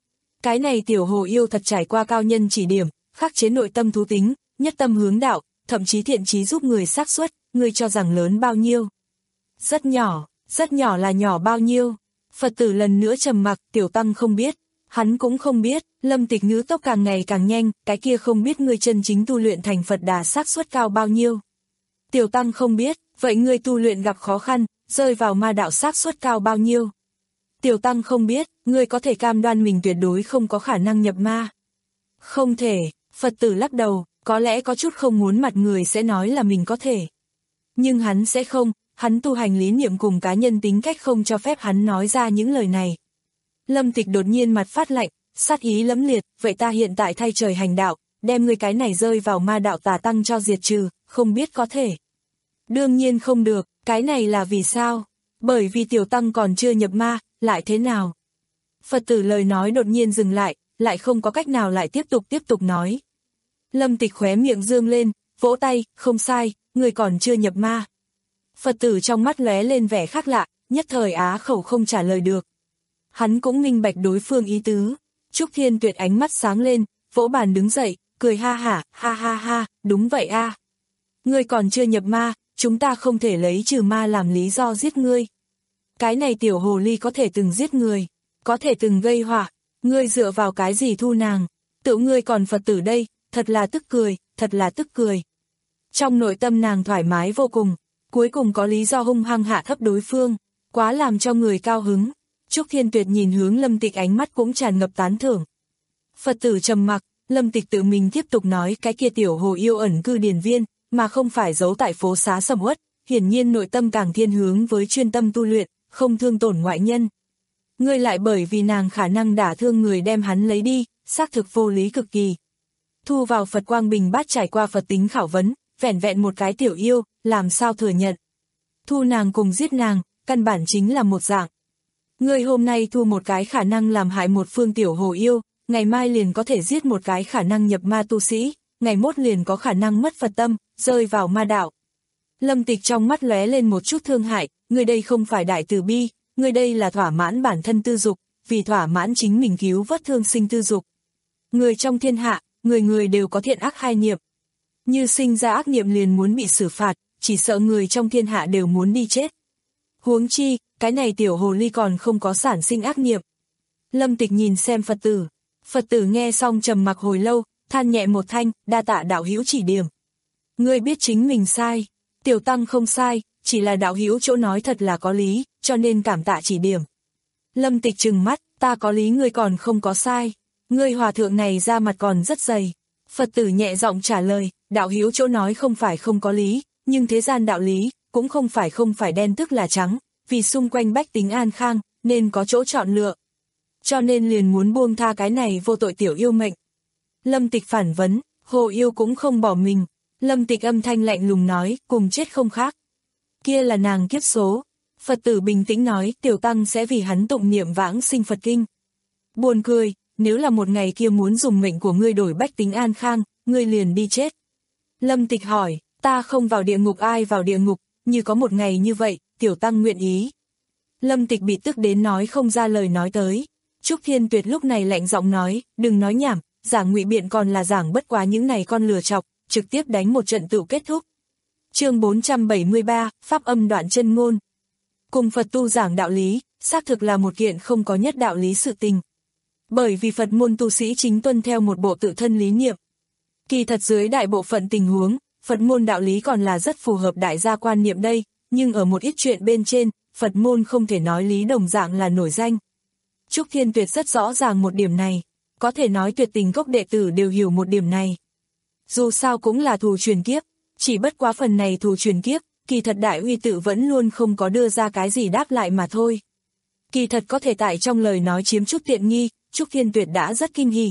Cái này tiểu hồ yêu thật trải qua cao nhân chỉ điểm, khắc chế nội tâm thú tính, nhất tâm hướng đạo, thậm chí thiện chí giúp người xác suất, ngươi cho rằng lớn bao nhiêu? Rất nhỏ, rất nhỏ là nhỏ bao nhiêu? Phật tử lần nữa trầm mặc, tiểu tăng không biết, hắn cũng không biết. Lâm Tịch ngữ tốc càng ngày càng nhanh, cái kia không biết ngươi chân chính tu luyện thành Phật Đà xác suất cao bao nhiêu? Tiểu tăng không biết, vậy ngươi tu luyện gặp khó khăn, rơi vào ma đạo xác suất cao bao nhiêu? Tiểu tăng không biết, ngươi có thể cam đoan mình tuyệt đối không có khả năng nhập ma? Không thể. Phật tử lắc đầu, có lẽ có chút không muốn mặt người sẽ nói là mình có thể. Nhưng hắn sẽ không, hắn tu hành lý niệm cùng cá nhân tính cách không cho phép hắn nói ra những lời này. Lâm Tịch đột nhiên mặt phát lạnh, sát ý lẫm liệt, vậy ta hiện tại thay trời hành đạo, đem ngươi cái này rơi vào ma đạo tà tăng cho diệt trừ, không biết có thể. Đương nhiên không được, cái này là vì sao? Bởi vì tiểu tăng còn chưa nhập ma, lại thế nào? Phật tử lời nói đột nhiên dừng lại, lại không có cách nào lại tiếp tục tiếp tục nói. Lâm Tịch khóe miệng dương lên, vỗ tay, không sai, người còn chưa nhập ma. Phật tử trong mắt lóe lên vẻ khác lạ, nhất thời á khẩu không trả lời được. Hắn cũng minh bạch đối phương ý tứ. Trúc Thiên Tuyệt ánh mắt sáng lên, vỗ bàn đứng dậy, cười ha hả, ha ha ha, đúng vậy a. Ngươi còn chưa nhập ma, chúng ta không thể lấy trừ ma làm lý do giết ngươi. Cái này tiểu hồ ly có thể từng giết người, có thể từng gây họa, ngươi dựa vào cái gì thu nàng? Tự ngươi còn Phật tử đây, thật là tức cười, thật là tức cười. Trong nội tâm nàng thoải mái vô cùng, cuối cùng có lý do hung hăng hạ thấp đối phương, quá làm cho người cao hứng. Trúc Thiên Tuyệt nhìn hướng Lâm Tịch ánh mắt cũng tràn ngập tán thưởng. Phật tử trầm mặc, Lâm Tịch tự mình tiếp tục nói cái kia tiểu hồ yêu ẩn cư điền viên, mà không phải giấu tại phố xá sầm uất, hiển nhiên nội tâm càng thiên hướng với chuyên tâm tu luyện, không thương tổn ngoại nhân. Ngươi lại bởi vì nàng khả năng đả thương người đem hắn lấy đi, xác thực vô lý cực kỳ. Thu vào Phật Quang Bình Bát trải qua Phật tính khảo vấn, vẻn vẹn một cái tiểu yêu, làm sao thừa nhận. Thu nàng cùng giết nàng, căn bản chính là một dạng. Ngươi hôm nay thu một cái khả năng làm hại một phương tiểu hồ yêu, ngày mai liền có thể giết một cái khả năng nhập ma tu sĩ, ngày mốt liền có khả năng mất Phật tâm, rơi vào ma đạo. Lâm Tịch trong mắt lóe lên một chút thương hại, ngươi đây không phải đại từ bi, ngươi đây là thỏa mãn bản thân tư dục, vì thỏa mãn chính mình cứu vớt thương sinh tư dục. Người trong thiên hạ, người người đều có thiện ác hai niệm. Như sinh ra ác niệm liền muốn bị xử phạt, chỉ sợ người trong thiên hạ đều muốn đi chết. Huống chi, cái này tiểu hồ ly còn không có sản sinh ác niệm. Lâm Tịch nhìn xem Phật tử. Phật tử nghe xong trầm mặc hồi lâu, than nhẹ một thanh, đa tạ đạo hữu chỉ điểm. Ngươi biết chính mình sai, tiểu tăng không sai, chỉ là đạo hữu chỗ nói thật là có lý, cho nên cảm tạ chỉ điểm. Lâm Tịch trừng mắt, ta có lý ngươi còn không có sai. Ngươi hòa thượng này ra mặt còn rất dày. Phật tử nhẹ giọng trả lời, đạo hữu chỗ nói không phải không có lý, nhưng thế gian đạo lý, cũng không phải không phải đen tức là trắng, vì xung quanh bách tính an khang, nên có chỗ chọn lựa. Cho nên liền muốn buông tha cái này vô tội tiểu yêu mệnh. Lâm Tịch phản vấn, hồ yêu cũng không bỏ mình. Lâm Tịch âm thanh lạnh lùng nói, cùng chết không khác. Kia là nàng kiếp số. Phật tử bình tĩnh nói, tiểu tăng sẽ vì hắn tụng niệm vãng sinh Phật kinh. Buồn cười, nếu là một ngày kia muốn dùng mệnh của ngươi đổi bách tính an khang, ngươi liền đi chết. Lâm Tịch hỏi, ta không vào địa ngục ai vào địa ngục, như có một ngày như vậy, tiểu tăng nguyện ý. Lâm Tịch bị tức đến nói không ra lời nói tới. Trúc Thiên Tuyệt lúc này lạnh giọng nói, đừng nói nhảm, giảng ngụy biện còn là giảng bất quá những này con lừa chọc, trực tiếp đánh một trận tựu kết thúc. Chương bốn trăm bảy mươi ba, Pháp âm đoạn chân ngôn. Cùng Phật tu giảng đạo lý, xác thực là một kiện không có nhất đạo lý sự tình. Bởi vì Phật môn tu sĩ chính tuân theo một bộ tự thân lý niệm. Kỳ thật dưới đại bộ phận tình huống, Phật môn đạo lý còn là rất phù hợp đại gia quan niệm đây, nhưng ở một ít chuyện bên trên, Phật môn không thể nói lý đồng dạng là nổi danh. Trúc Thiên Tuyệt rất rõ ràng một điểm này, có thể nói Tuyệt Tình Cốc đệ tử đều hiểu một điểm này. Dù sao cũng là thù truyền kiếp, chỉ bất quá phần này thù truyền kiếp, kỳ thật Đại Uy Tự vẫn luôn không có đưa ra cái gì đáp lại mà thôi. Kỳ thật có thể tại trong lời nói chiếm chút tiện nghi, Trúc Thiên Tuyệt đã rất kinh hỉ.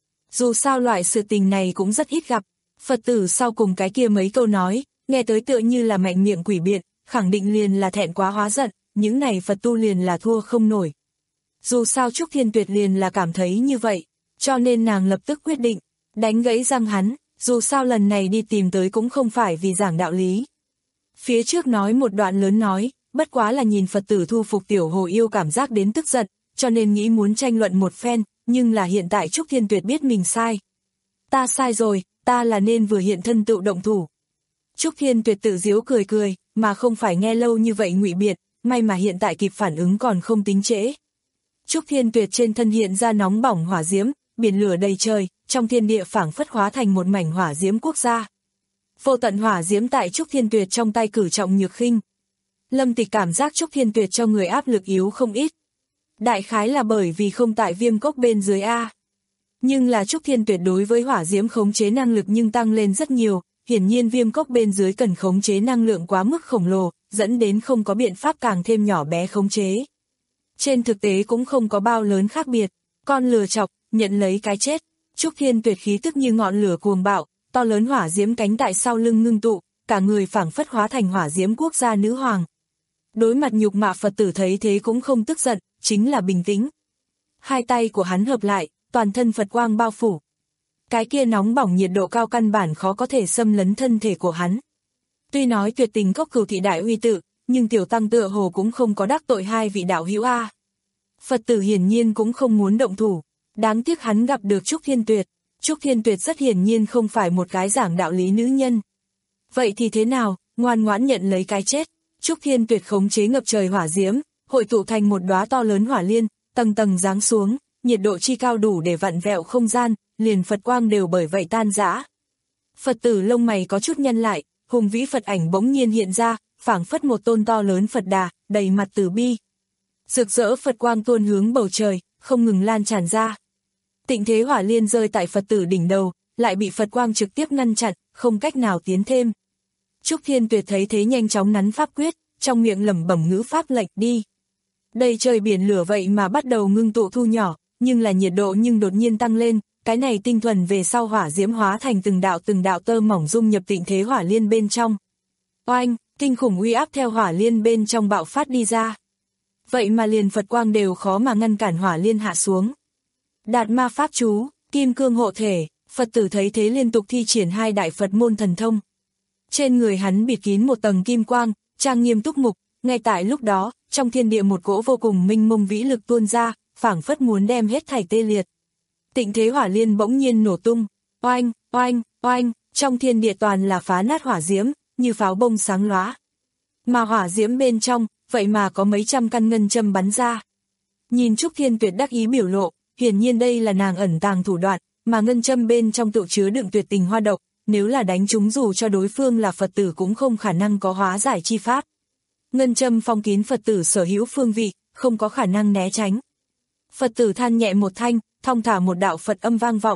Dù sao loại sự tình này cũng rất ít gặp, Phật tử sau cùng cái kia mấy câu nói, nghe tới tựa như là mạnh miệng quỷ biện, khẳng định liền là thẹn quá hóa giận, những này Phật tu liền là thua không nổi. Dù sao Trúc Thiên Tuyệt liền là cảm thấy như vậy, cho nên nàng lập tức quyết định, đánh gãy răng hắn, dù sao lần này đi tìm tới cũng không phải vì giảng đạo lý. Phía trước nói một đoạn lớn nói, bất quá là nhìn Phật tử thu phục tiểu hồ yêu cảm giác đến tức giận, cho nên nghĩ muốn tranh luận một phen, nhưng là hiện tại Trúc Thiên Tuyệt biết mình sai. Ta sai rồi, ta là nên vừa hiện thân tự động thủ. Trúc Thiên Tuyệt tự giễu cười cười, mà không phải nghe lâu như vậy ngụy biện, may mà hiện tại kịp phản ứng còn không tính trễ. Trúc Thiên Tuyệt trên thân hiện ra nóng bỏng hỏa diễm, biển lửa đầy trời, trong thiên địa phảng phất hóa thành một mảnh hỏa diễm quốc gia. Vô tận hỏa diễm tại Trúc Thiên Tuyệt trong tay cử trọng nhược khinh. Lâm Tịch cảm giác Trúc Thiên Tuyệt cho người áp lực yếu không ít. Đại khái là bởi vì không tại viêm cốc bên dưới A. Nhưng là Trúc Thiên Tuyệt đối với hỏa diễm khống chế năng lực nhưng tăng lên rất nhiều, hiển nhiên viêm cốc bên dưới cần khống chế năng lượng quá mức khổng lồ, dẫn đến không có biện pháp càng thêm nhỏ bé khống chế. Trên thực tế cũng không có bao lớn khác biệt, con lừa chọc, nhận lấy cái chết. Trúc Thiên Tuyệt khí tức như ngọn lửa cuồng bạo, to lớn hỏa diễm cánh tại sau lưng ngưng tụ, cả người phảng phất hóa thành hỏa diễm quốc gia nữ hoàng. Đối mặt nhục mạ Phật tử thấy thế cũng không tức giận, chính là bình tĩnh. Hai tay của hắn hợp lại, toàn thân Phật quang bao phủ. Cái kia nóng bỏng nhiệt độ cao căn bản khó có thể xâm lấn thân thể của hắn. Tuy nói tuyệt tình cốc cửu thị đại uy tự, nhưng tiểu tăng tựa hồ cũng không có đắc tội hai vị đạo hữu A. Phật tử hiển nhiên cũng không muốn động thủ, đáng tiếc hắn gặp được Trúc Thiên Tuyệt. Trúc Thiên Tuyệt rất hiển nhiên không phải một cái giảng đạo lý nữ nhân. Vậy thì thế nào, ngoan ngoãn nhận lấy cái chết. Trúc Thiên Tuyệt khống chế ngập trời hỏa diễm, hội tụ thành một đóa to lớn hỏa liên, tầng tầng giáng xuống, nhiệt độ chi cao đủ để vặn vẹo không gian, liền Phật quang đều bởi vậy tan rã. Phật tử lông mày có chút nhăn lại, hùng vĩ Phật ảnh bỗng nhiên hiện ra, phảng phất một tôn to lớn Phật Đà, đầy mặt từ bi. Rực rỡ Phật quang tuôn hướng bầu trời, không ngừng lan tràn ra. Tịnh thế hỏa liên rơi tại Phật tử đỉnh đầu, lại bị Phật quang trực tiếp ngăn chặn, không cách nào tiến thêm. Trúc Thiên Tuyệt thấy thế nhanh chóng nắn pháp quyết, trong miệng lẩm bẩm ngữ pháp lệnh đi. Đây trời biển lửa vậy mà bắt đầu ngưng tụ thu nhỏ, nhưng là nhiệt độ nhưng đột nhiên tăng lên, cái này tinh thuần về sau hỏa diễm hóa thành từng đạo từng đạo tơ mỏng dung nhập tịnh thế hỏa liên bên trong. Oanh, kinh khủng uy áp theo hỏa liên bên trong bạo phát đi ra. Vậy mà liền Phật quang đều khó mà ngăn cản hỏa liên hạ xuống. Đạt ma pháp chú, kim cương hộ thể, Phật tử thấy thế liên tục thi triển hai đại Phật môn thần thông. Trên người hắn bịt kín một tầng kim quang, trang nghiêm túc mục, ngay tại lúc đó, trong thiên địa một cỗ vô cùng minh mông vĩ lực tuôn ra, phảng phất muốn đem hết thảy tê liệt. Tịnh thế hỏa liên bỗng nhiên nổ tung, oanh, oanh, oanh, trong thiên địa toàn là phá nát hỏa diễm, như pháo bông sáng lóa. Mà hỏa diễm bên trong, vậy mà có mấy trăm căn ngân châm bắn ra. Nhìn Trúc Thiên Tuyệt đắc ý biểu lộ, hiển nhiên đây là nàng ẩn tàng thủ đoạn, mà ngân châm bên trong tự chứa đựng tuyệt tình hoa độc, nếu là đánh chúng dù cho đối phương là Phật tử cũng không khả năng có hóa giải chi pháp. Ngân châm phong kín Phật tử sở hữu phương vị, không có khả năng né tránh. Phật tử than nhẹ một thanh, thong thả một đạo Phật âm vang vọng.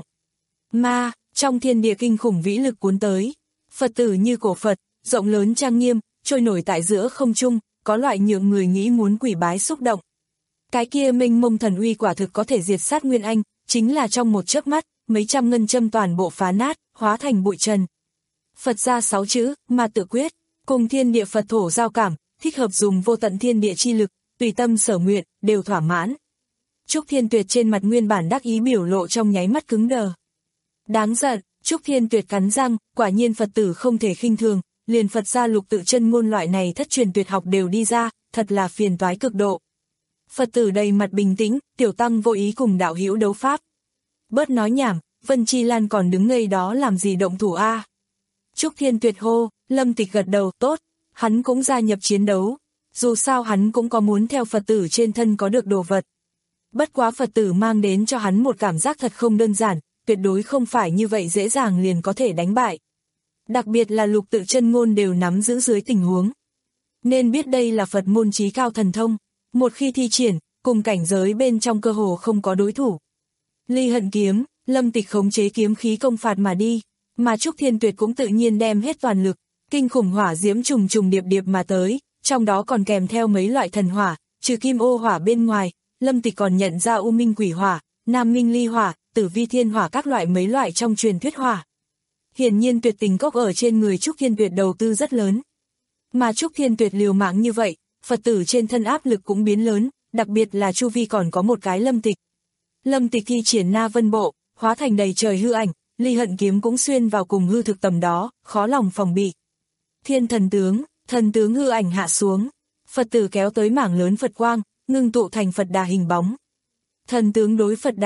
Ma, trong thiên địa kinh khủng vĩ lực cuốn tới. Phật tử như cổ Phật, rộng lớn trang nghiêm, trôi nổi tại giữa không trung, có loại nhượng người nghĩ muốn quỷ bái xúc động. Cái kia mênh mông thần uy quả thực có thể diệt sát Nguyên Anh, chính là trong một chớp mắt, mấy trăm ngân châm toàn bộ phá nát, hóa thành bụi trần. Phật ra sáu chữ, ma tự quyết, cùng thiên địa Phật thổ giao cảm, thích hợp dùng vô tận thiên địa chi lực, tùy tâm sở nguyện, đều thỏa mãn. Trúc Thiên Tuyệt trên mặt nguyên bản đắc ý biểu lộ trong nháy mắt cứng đờ. Đáng giận, Trúc Thiên Tuyệt cắn răng, quả nhiên Phật tử không thể khinh thường, liền Phật gia lục tự chân ngôn loại này thất truyền tuyệt học đều đi ra, thật là phiền toái cực độ. Phật tử đầy mặt bình tĩnh, tiểu tăng vô ý cùng đạo hữu đấu pháp. Bớt nói nhảm, Vân Chi Lan còn đứng ngây đó làm gì động thủ a? Trúc Thiên Tuyệt hô, Lâm Tịch gật đầu, tốt, hắn cũng gia nhập chiến đấu. Dù sao hắn cũng có muốn theo Phật tử trên thân có được đồ vật. Bất quá Phật tử mang đến cho hắn một cảm giác thật không đơn giản, tuyệt đối không phải như vậy dễ dàng liền có thể đánh bại. Đặc biệt là lục tự chân ngôn đều nắm giữ dưới tình huống. Nên biết đây là Phật môn chí cao thần thông, một khi thi triển, cùng cảnh giới bên trong cơ hồ không có đối thủ. Ly hận kiếm, Lâm Tịch khống chế kiếm khí công phạt mà đi, mà Trúc Thiên Tuyệt cũng tự nhiên đem hết toàn lực, kinh khủng hỏa diễm trùng trùng điệp điệp mà tới, trong đó còn kèm theo mấy loại thần hỏa, trừ kim ô hỏa bên ngoài, Lâm Tịch còn nhận ra U Minh Quỷ Hỏa, Nam Minh Ly Hỏa, Tử Vi Thiên Hỏa các loại mấy loại trong truyền thuyết hỏa. Hiển nhiên tuyệt tình cốc ở trên người Trúc Thiên Tuyệt đầu tư rất lớn. Mà Trúc Thiên Tuyệt liều mạng như vậy, Phật tử trên thân áp lực cũng biến lớn, đặc biệt là chu vi còn có một cái Lâm Tịch. Lâm Tịch thi triển Na Vân Bộ, hóa thành đầy trời hư ảnh, Ly hận kiếm cũng xuyên vào cùng hư thực tầm đó, khó lòng phòng bị. Thiên thần tướng, thần tướng hư ảnh hạ xuống, Phật tử kéo tới mảng lớn Phật quang, ngưng tụ thành Phật Đà hình bóng. Thần tướng đối Phật Đà,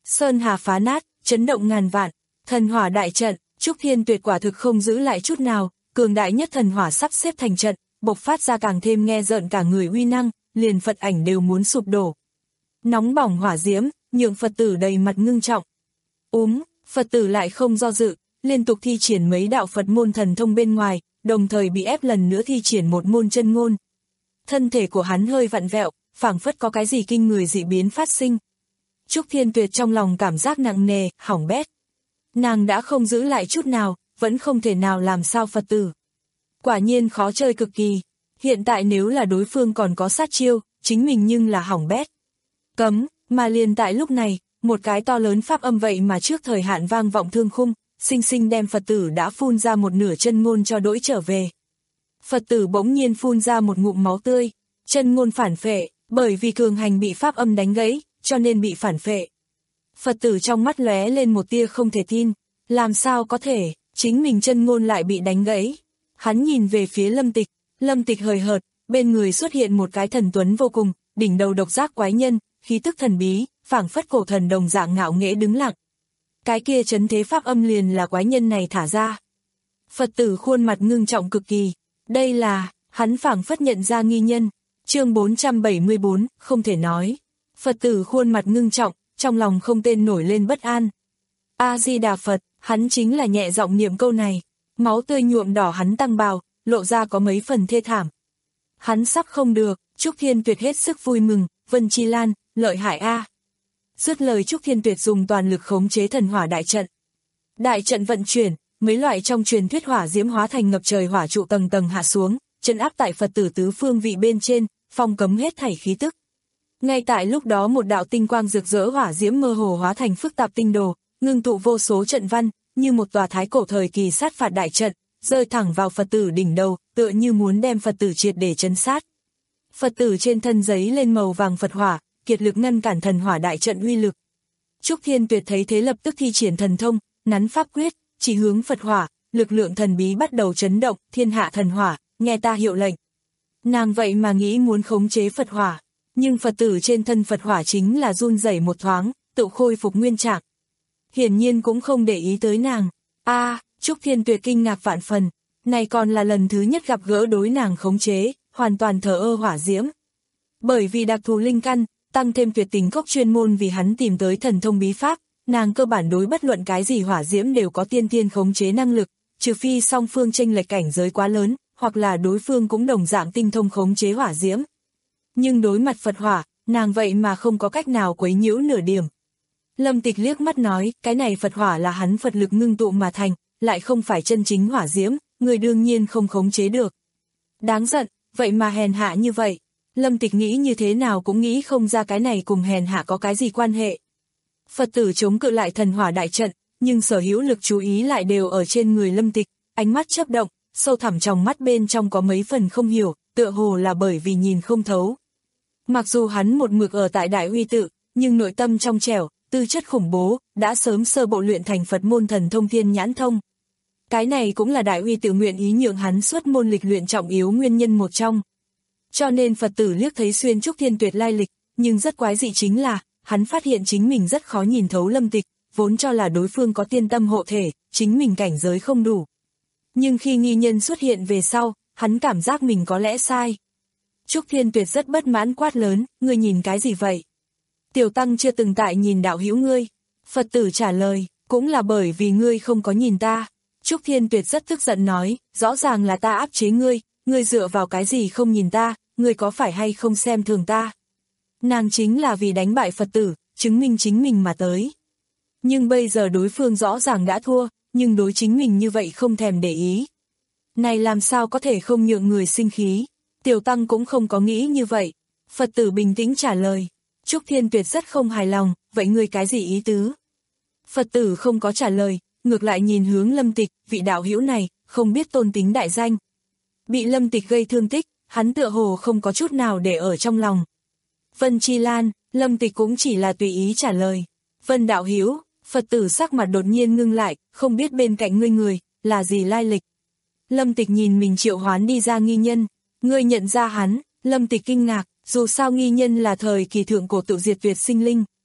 Sơn hà phá nát, chấn động ngàn vạn, thần hỏa đại trận, Trúc Thiên Tuyệt quả thực không giữ lại chút nào, cường đại nhất thần hỏa sắp xếp thành trận, bộc phát ra càng thêm nghe rợn cả người uy năng, liền Phật ảnh đều muốn sụp đổ. Nóng bỏng hỏa diễm, nhượng Phật tử đầy mặt ngưng trọng. Úm, Phật tử lại không do dự, liên tục thi triển mấy đạo Phật môn thần thông bên ngoài, đồng thời bị ép lần nữa thi triển một môn chân ngôn. Thân thể của hắn hơi vặn vẹo, phảng phất có cái gì kinh người dị biến phát sinh. Trúc Thiên Tuyệt trong lòng cảm giác nặng nề, hỏng bét. Nàng đã không giữ lại chút nào, vẫn không thể nào làm sao Phật tử. Quả nhiên khó chơi cực kỳ. Hiện tại nếu là đối phương còn có sát chiêu, chính mình nhưng là hỏng bét. Cấm, mà liền tại lúc này, một cái to lớn pháp âm vậy mà trước thời hạn vang vọng thương khung, sinh sinh đem Phật tử đã phun ra một nửa chân ngôn cho đỗi trở về. Phật tử bỗng nhiên phun ra một ngụm máu tươi, chân ngôn phản phệ, bởi vì cường hành bị pháp âm đánh gãy, cho nên bị phản phệ. Phật tử trong mắt lóe lên một tia không thể tin, làm sao có thể, chính mình chân ngôn lại bị đánh gãy. Hắn nhìn về phía Lâm Tịch, Lâm Tịch hời hợt, bên người xuất hiện một cái thần tuấn vô cùng, đỉnh đầu độc giác quái nhân, khí tức thần bí, phảng phất cổ thần đồng dạng ngạo nghễ đứng lặng. Cái kia chấn thế pháp âm liền là quái nhân này thả ra. Phật tử khuôn mặt ngưng trọng cực kỳ, đây là, hắn phảng phất nhận ra nghi nhân. Chương bốn trăm bảy mươi bốn, không thể nói. Phật tử khuôn mặt ngưng trọng, trong lòng không tên nổi lên bất an. A-di-đà Phật, hắn chính là nhẹ giọng niệm câu này. Máu tươi nhuộm đỏ hắn tăng bào, lộ ra có mấy phần thê thảm. Hắn sắp không được, Trúc Thiên Tuyệt hết sức vui mừng, Vân Chi Lan, lợi hại a. Dứt lời Trúc Thiên Tuyệt dùng toàn lực khống chế thần hỏa đại trận. Đại trận vận chuyển, mấy loại trong truyền thuyết hỏa diễm hóa thành ngập trời hỏa trụ tầng tầng hạ xuống, trấn áp tại Phật tử tứ phương vị bên trên, phong cấm hết thảy khí tức. Ngay tại lúc đó một đạo tinh quang rực rỡ hỏa diễm mơ hồ hóa thành phức tạp tinh đồ, ngưng tụ vô số trận văn, như một tòa thái cổ thời kỳ sát phạt đại trận, rơi thẳng vào Phật tử đỉnh đầu, tựa như muốn đem Phật tử triệt để trấn sát. Phật tử trên thân giấy lên màu vàng Phật hỏa, kiệt lực ngăn cản thần hỏa đại trận uy lực. Trúc Thiên Tuyệt thấy thế lập tức thi triển thần thông, nắn pháp quyết, chỉ hướng Phật hỏa, lực lượng thần bí bắt đầu chấn động, thiên hạ thần hỏa, nghe ta hiệu lệnh. Nàng vậy mà nghĩ muốn khống chế Phật hỏa, nhưng Phật tử trên thân Phật hỏa chính là run rẩy một thoáng, tự khôi phục nguyên trạng. Hiển nhiên cũng không để ý tới nàng. A, à, Trúc Thiên Tuyệt kinh ngạc vạn phần, này còn là lần thứ nhất gặp gỡ đối nàng khống chế, hoàn toàn thờ ơ hỏa diễm. Bởi vì đặc thù linh căn, tăng thêm tuyệt tình cốc chuyên môn vì hắn tìm tới thần thông bí pháp, nàng cơ bản đối bất luận cái gì hỏa diễm đều có tiên tiên khống chế năng lực, trừ phi song phương chênh lệch cảnh giới quá lớn, hoặc là đối phương cũng đồng dạng tinh thông khống chế hỏa diễm. Nhưng đối mặt Phật hỏa, nàng vậy mà không có cách nào quấy nhiễu nửa điểm. Lâm Tịch liếc mắt nói, cái này Phật hỏa là hắn Phật lực ngưng tụ mà thành, lại không phải chân chính hỏa diễm, người đương nhiên không khống chế được. Đáng giận, vậy mà hèn hạ như vậy. Lâm Tịch nghĩ như thế nào cũng nghĩ không ra cái này cùng hèn hạ có cái gì quan hệ. Phật tử chống cự lại thần hỏa đại trận, nhưng sở hữu lực chú ý lại đều ở trên người Lâm Tịch, ánh mắt chớp động, sâu thẳm trong mắt bên trong có mấy phần không hiểu, tựa hồ là bởi vì nhìn không thấu. Mặc dù hắn một mực ở tại Đại Uy Tự, nhưng nội tâm trong trẻo, tư chất khủng bố, đã sớm sơ bộ luyện thành Phật môn thần thông thiên nhãn thông. Cái này cũng là Đại Uy Tự nguyện ý nhượng hắn xuất môn lịch luyện trọng yếu nguyên nhân một trong. Cho nên Phật tử liếc thấy xuyên Trúc Thiên Tuyệt lai lịch, nhưng rất quái dị chính là, hắn phát hiện chính mình rất khó nhìn thấu Lâm Tịch, vốn cho là đối phương có tiên tâm hộ thể, chính mình cảnh giới không đủ. Nhưng khi nghi nhân xuất hiện về sau, hắn cảm giác mình có lẽ sai. Trúc Thiên Tuyệt rất bất mãn quát lớn, ngươi nhìn cái gì vậy? Tiểu tăng chưa từng tại nhìn đạo hữu ngươi. Phật tử trả lời, cũng là bởi vì ngươi không có nhìn ta. Trúc Thiên Tuyệt rất tức giận nói, rõ ràng là ta áp chế ngươi, ngươi dựa vào cái gì không nhìn ta, ngươi có phải hay không xem thường ta. Nàng chính là vì đánh bại Phật tử, chứng minh chính mình mà tới. Nhưng bây giờ đối phương rõ ràng đã thua, nhưng đối chính mình như vậy không thèm để ý. Này làm sao có thể không nhượng người sinh khí, Tiểu tăng cũng không có nghĩ như vậy. Phật tử bình tĩnh trả lời. Trúc Thiên Tuyệt rất không hài lòng, vậy ngươi cái gì ý tứ? Phật tử không có trả lời, ngược lại nhìn hướng Lâm Tịch, vị đạo hữu này, không biết tôn tính đại danh. Bị Lâm Tịch gây thương tích, hắn tựa hồ không có chút nào để ở trong lòng. Vân Chi Lan, Lâm Tịch cũng chỉ là tùy ý trả lời. Vân đạo hữu, Phật tử sắc mặt đột nhiên ngưng lại, không biết bên cạnh ngươi người, là gì lai lịch. Lâm Tịch nhìn mình triệu hoán đi ra nghi nhân, ngươi nhận ra hắn, Lâm Tịch kinh ngạc, dù sao nghi nhân là thời kỳ thượng cổ tự diệt tuyệt sinh linh.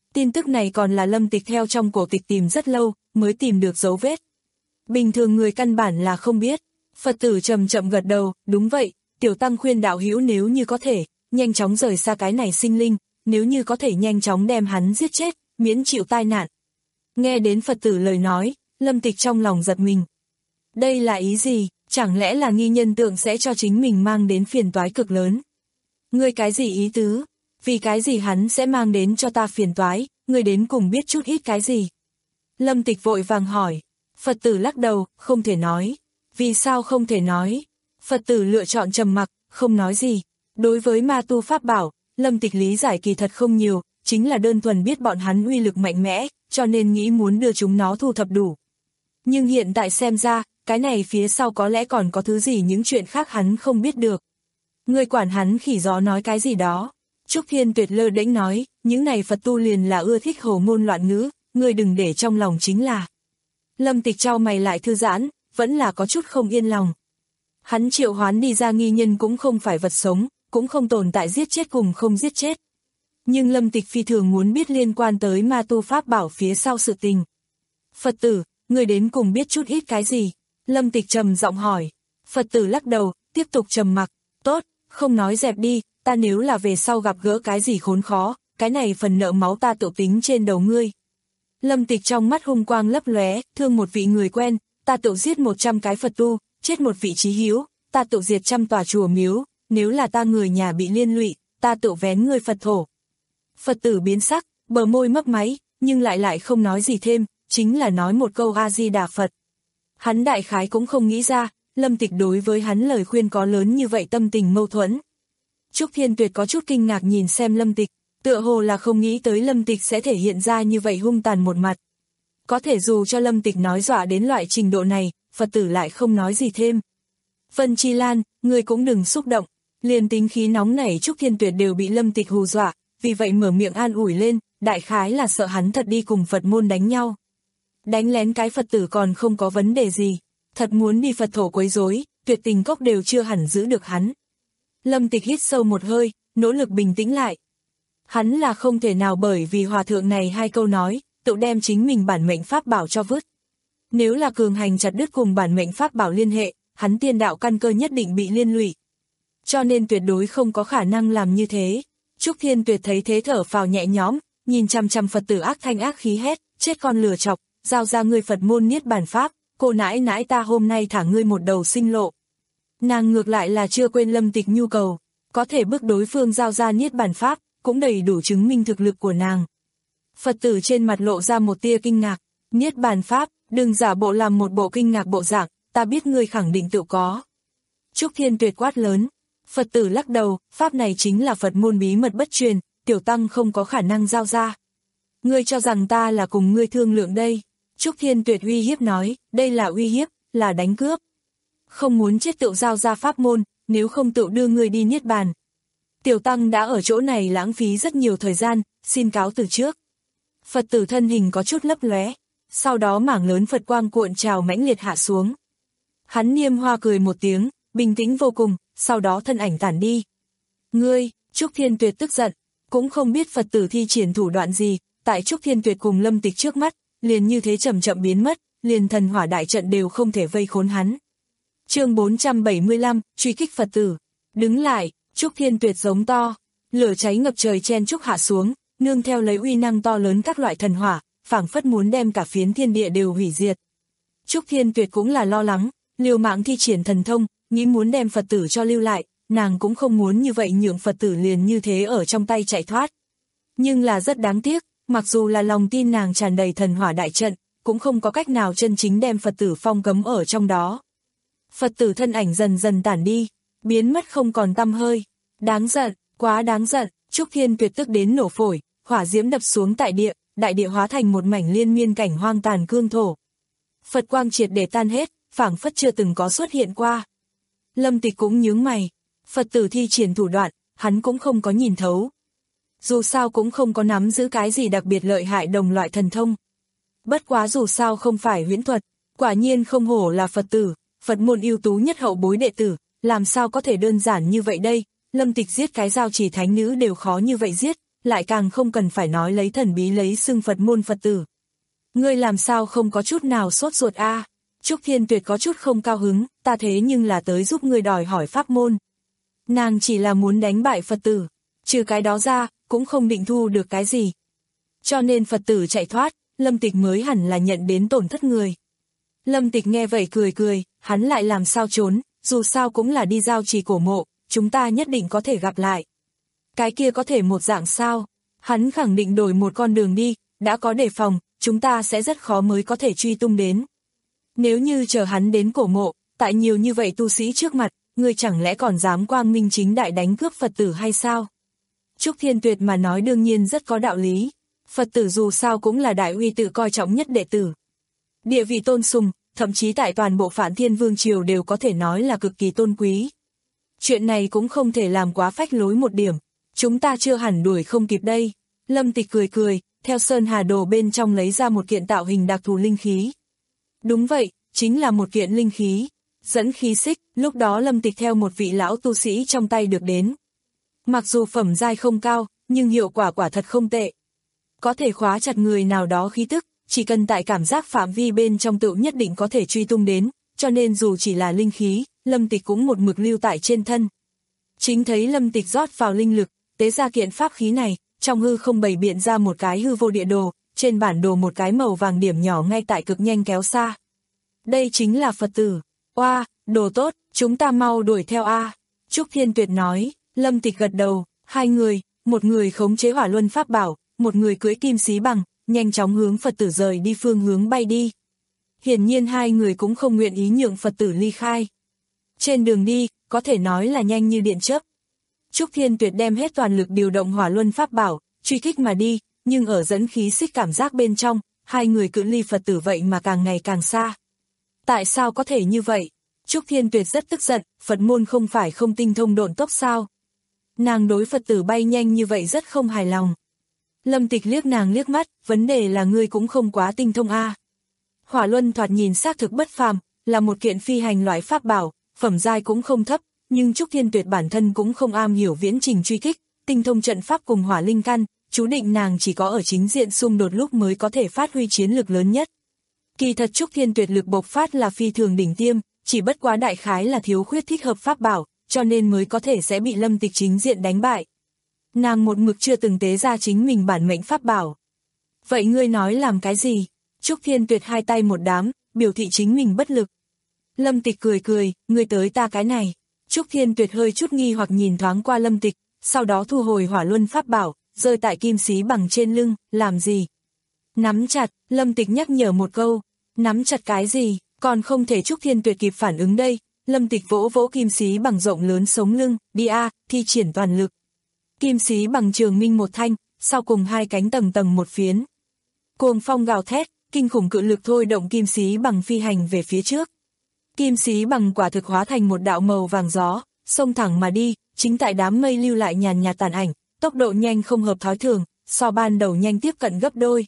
Tin tức này còn là Lâm Tịch theo trong cổ tịch tìm rất lâu, mới tìm được dấu vết. Bình thường người căn bản là không biết. Phật tử chậm chậm gật đầu, đúng vậy, tiểu tăng khuyên đạo hữu nếu như có thể, nhanh chóng rời xa cái này sinh linh, nếu như có thể nhanh chóng đem hắn giết chết, miễn chịu tai nạn. Nghe đến Phật tử lời nói, Lâm Tịch trong lòng giật mình. Đây là ý gì, chẳng lẽ là nghi nhân tượng sẽ cho chính mình mang đến phiền toái cực lớn? Ngươi cái gì ý tứ? Vì cái gì hắn sẽ mang đến cho ta phiền toái, ngươi đến cùng biết chút ít cái gì? Lâm Tịch vội vàng hỏi. Phật tử lắc đầu, không thể nói. Vì sao không thể nói? Phật tử lựa chọn trầm mặc, không nói gì. Đối với ma tu pháp bảo, Lâm Tịch lý giải kỳ thật không nhiều, chính là đơn thuần biết bọn hắn uy lực mạnh mẽ, cho nên nghĩ muốn đưa chúng nó thu thập đủ. Nhưng hiện tại xem ra, cái này phía sau có lẽ còn có thứ gì những chuyện khác hắn không biết được. Người quản hắn khỉ gió nói cái gì đó. Trúc Thiên Tuyệt lơ đễnh nói, những này Phật tu liền là ưa thích hồ ngôn loạn ngữ, người đừng để trong lòng chính là. Lâm Tịch trao mày lại thư giãn, vẫn là có chút không yên lòng. Hắn triệu hoán đi ra nghi nhân cũng không phải vật sống, cũng không tồn tại giết chết cùng không giết chết. Nhưng Lâm Tịch phi thường muốn biết liên quan tới ma tu pháp bảo phía sau sự tình. Phật tử, người đến cùng biết chút ít cái gì? Lâm Tịch trầm giọng hỏi. Phật tử lắc đầu, tiếp tục trầm mặc. Tốt, không nói dẹp đi, ta nếu là về sau gặp gỡ cái gì khốn khó, cái này phần nợ máu ta tự tính trên đầu ngươi. Lâm Tịch trong mắt hung quang lấp lóe, thương một vị người quen, ta tự giết một trăm cái Phật tu, chết một vị chí hiếu, ta tự diệt trăm tòa chùa miếu, nếu là ta người nhà bị liên lụy, ta tự vén người Phật thổ. Phật tử biến sắc, bờ môi mấp máy, nhưng lại lại không nói gì thêm, chính là nói một câu A-di-đà Phật. Hắn đại khái cũng không nghĩ ra, Lâm Tịch đối với hắn lời khuyên có lớn như vậy tâm tình mâu thuẫn. Trúc Thiên Tuyệt có chút kinh ngạc nhìn xem Lâm Tịch, tựa hồ là không nghĩ tới Lâm Tịch sẽ thể hiện ra như vậy hung tàn một mặt. Có thể dù cho Lâm Tịch nói dọa đến loại trình độ này, Phật tử lại không nói gì thêm. Vân Chi Lan, ngươi cũng đừng xúc động, liền tính khí nóng nảy Trúc Thiên Tuyệt đều bị Lâm Tịch hù dọa, vì vậy mở miệng an ủi lên, đại khái là sợ hắn thật đi cùng Phật môn đánh nhau. Đánh lén cái Phật tử còn không có vấn đề gì, thật muốn đi Phật thổ quấy rối, Tuyệt Tình Cốc đều chưa hẳn giữ được hắn. Lâm Tịch hít sâu một hơi, nỗ lực bình tĩnh lại. Hắn là không thể nào bởi vì hòa thượng này hai câu nói, tự đem chính mình bản mệnh pháp bảo cho vứt. Nếu là cường hành chặt đứt cùng bản mệnh pháp bảo liên hệ, hắn tiên đạo căn cơ nhất định bị liên lụy. Cho nên tuyệt đối không có khả năng làm như thế. Trúc Thiên Tuyệt thấy thế thở phào nhẹ nhõm, nhìn chăm chăm Phật tử ác thanh ác khí hét, chết con lừa chọc, giao ra ngươi Phật môn niết bàn pháp, cô nãi nãi ta hôm nay thả ngươi một đầu sinh lộ. Nàng ngược lại là chưa quên Lâm Tịch nhu cầu, có thể bức đối phương giao ra niết bàn pháp, cũng đầy đủ chứng minh thực lực của nàng. Phật tử trên mặt lộ ra một tia kinh ngạc, niết bàn pháp, đừng giả bộ làm một bộ kinh ngạc bộ dạng, ta biết ngươi khẳng định tự có. Trúc Thiên Tuyệt quát lớn, Phật tử lắc đầu, pháp này chính là Phật môn bí mật bất truyền, tiểu tăng không có khả năng giao ra. Ngươi cho rằng ta là cùng ngươi thương lượng đây. Trúc Thiên Tuyệt uy hiếp nói, đây là uy hiếp, là đánh cướp. Không muốn chết tự giao ra pháp môn, nếu không tự đưa ngươi đi niết bàn. Tiểu tăng đã ở chỗ này lãng phí rất nhiều thời gian, xin cáo từ trước. Phật tử thân hình có chút lấp lóe, sau đó mảng lớn Phật quang cuộn trào mãnh liệt hạ xuống. Hắn niêm hoa cười một tiếng, bình tĩnh vô cùng, sau đó thân ảnh tản đi. Ngươi, Trúc Thiên Tuyệt tức giận, cũng không biết Phật tử thi triển thủ đoạn gì, tại Trúc Thiên Tuyệt cùng Lâm Tịch trước mắt, liền như thế chậm chậm biến mất, liền thần hỏa đại trận đều không thể vây khốn hắn. Chương bốn trăm bảy mươi lăm, truy kích Phật tử. Đứng lại, Trúc Thiên Tuyệt giống to, lửa cháy ngập trời chen chúc hạ xuống, nương theo lấy uy năng to lớn các loại thần hỏa, phảng phất muốn đem cả phiến thiên địa đều hủy diệt. Trúc Thiên Tuyệt cũng là lo lắng, liều mạng thi triển thần thông, nghĩ muốn đem Phật tử cho lưu lại, nàng cũng không muốn như vậy nhượng Phật tử liền như thế ở trong tay chạy thoát. Nhưng là rất đáng tiếc, mặc dù là lòng tin nàng tràn đầy thần hỏa đại trận, cũng không có cách nào chân chính đem Phật tử phong cấm ở trong đó. Phật tử thân ảnh dần dần tản đi, biến mất không còn tăm hơi. Đáng giận, quá đáng giận, Trúc Thiên Tuyệt tức đến nổ phổi, hỏa diễm đập xuống tại địa, đại địa hóa thành một mảnh liên miên cảnh hoang tàn cương thổ. Phật quang triệt để tan hết, phảng phất chưa từng có xuất hiện qua. Lâm Tịch cũng nhướng mày, Phật tử thi triển thủ đoạn, hắn cũng không có nhìn thấu. Dù sao cũng không có nắm giữ cái gì đặc biệt lợi hại đồng loại thần thông. Bất quá dù sao không phải huyễn thuật, quả nhiên không hổ là Phật tử, Phật môn ưu tú nhất hậu bối đệ tử, làm sao có thể đơn giản như vậy đây. Lâm Tịch giết cái giao chỉ thánh nữ đều khó như vậy giết, lại càng không cần phải nói lấy thần bí lấy xưng Phật môn Phật tử. Ngươi làm sao không có chút nào sốt ruột a? À? Trúc Thiên Tuyệt có chút không cao hứng, ta thế nhưng là tới giúp ngươi đòi hỏi pháp môn. Nàng chỉ là muốn đánh bại Phật tử, trừ cái đó ra, cũng không định thu được cái gì. Cho nên Phật tử chạy thoát, Lâm Tịch mới hẳn là nhận đến tổn thất người. Lâm Tịch nghe vậy cười cười, hắn lại làm sao trốn, dù sao cũng là đi giao trì cổ mộ, chúng ta nhất định có thể gặp lại. Cái kia có thể một dạng sao, hắn khẳng định đổi một con đường đi, đã có đề phòng, chúng ta sẽ rất khó mới có thể truy tung đến. Nếu như chờ hắn đến cổ mộ, tại nhiều như vậy tu sĩ trước mặt, ngươi chẳng lẽ còn dám quang minh chính đại đánh cướp Phật tử hay sao? Trúc Thiên Tuyệt mà nói đương nhiên rất có đạo lý, Phật tử dù sao cũng là đại uy tự coi trọng nhất đệ tử. Địa vị tôn sùng, thậm chí tại toàn bộ Phản Thiên Vương Triều đều có thể nói là cực kỳ tôn quý. Chuyện này cũng không thể làm quá phách lối một điểm, chúng ta chưa hẳn đuổi không kịp đây. Lâm Tịch cười cười, theo Sơn Hà Đồ bên trong lấy ra một kiện tạo hình đặc thù linh khí. Đúng vậy, chính là một kiện linh khí, dẫn khí xích, lúc đó Lâm Tịch theo một vị lão tu sĩ trong tay được đến. Mặc dù phẩm giai không cao, nhưng hiệu quả quả thật không tệ. Có thể khóa chặt người nào đó khí tức, chỉ cần tại cảm giác phạm vi bên trong tự nhất định có thể truy tung đến, cho nên dù chỉ là linh khí, Lâm Tịch cũng một mực lưu tại trên thân. Chính thấy Lâm Tịch rót vào linh lực, tế ra kiện pháp khí này, trong hư không bày biện ra một cái hư vô địa đồ, trên bản đồ một cái màu vàng điểm nhỏ ngay tại cực nhanh kéo xa. Đây chính là Phật tử. Oa, đồ tốt, chúng ta mau đuổi theo a. Trúc Thiên Tuyệt nói. Lâm Tịch gật đầu, hai người, một người khống chế hỏa luân pháp bảo, một người cưỡi kim xí bằng, nhanh chóng hướng Phật tử rời đi phương hướng bay đi. Hiển nhiên hai người cũng không nguyện ý nhượng Phật tử ly khai. Trên đường đi, có thể nói là nhanh như điện chớp. Trúc Thiên Tuyệt đem hết toàn lực điều động hỏa luân pháp bảo, truy kích mà đi, nhưng ở dẫn khí xích cảm giác bên trong, hai người cự ly Phật tử vậy mà càng ngày càng xa. Tại sao có thể như vậy? Trúc Thiên Tuyệt rất tức giận, Phật môn không phải không tinh thông độn tốc sao? Nàng đối Phật tử bay nhanh như vậy rất không hài lòng. Lâm Tịch liếc nàng liếc mắt, vấn đề là ngươi cũng không quá tinh thông a. À. Hỏa luân thoạt nhìn xác thực bất phàm, là một kiện phi hành loại pháp bảo, phẩm giai cũng không thấp, nhưng Trúc Thiên Tuyệt bản thân cũng không am hiểu viễn trình truy kích, tinh thông trận pháp cùng hỏa linh căn, chú định nàng chỉ có ở chính diện xung đột lúc mới có thể phát huy chiến lực lớn nhất. Kỳ thật Trúc Thiên Tuyệt lực bộc phát là phi thường đỉnh tiêm, chỉ bất quá đại khái là thiếu khuyết thích hợp pháp bảo, cho nên mới có thể sẽ bị Lâm Tịch chính diện đánh bại. Nàng một mực chưa từng tế ra chính mình bản mệnh pháp bảo. Vậy ngươi nói làm cái gì? Trúc Thiên Tuyệt hai tay một đám, biểu thị chính mình bất lực. Lâm Tịch cười cười, ngươi tới ta cái này. Trúc Thiên Tuyệt hơi chút nghi hoặc nhìn thoáng qua Lâm Tịch, sau đó thu hồi hỏa luân pháp bảo, rơi tại kim xí bằng trên lưng, làm gì? Nắm chặt, Lâm Tịch nhắc nhở một câu, nắm chặt cái gì, còn không thể Trúc Thiên Tuyệt kịp phản ứng đây. Lâm Tịch vỗ vỗ kim xí bằng rộng lớn sống lưng, đi a, thi triển toàn lực. Kim xí bằng trường minh một thanh, sau cùng hai cánh tầng tầng một phiến. Cuồng phong gào thét, kinh khủng cự lực thôi động kim xí bằng phi hành về phía trước. Kim xí bằng quả thực hóa thành một đạo màu vàng gió, xông thẳng mà đi, chính tại đám mây lưu lại nhàn nhạt tàn ảnh, tốc độ nhanh không hợp thói thường, so ban đầu nhanh tiếp cận gấp đôi.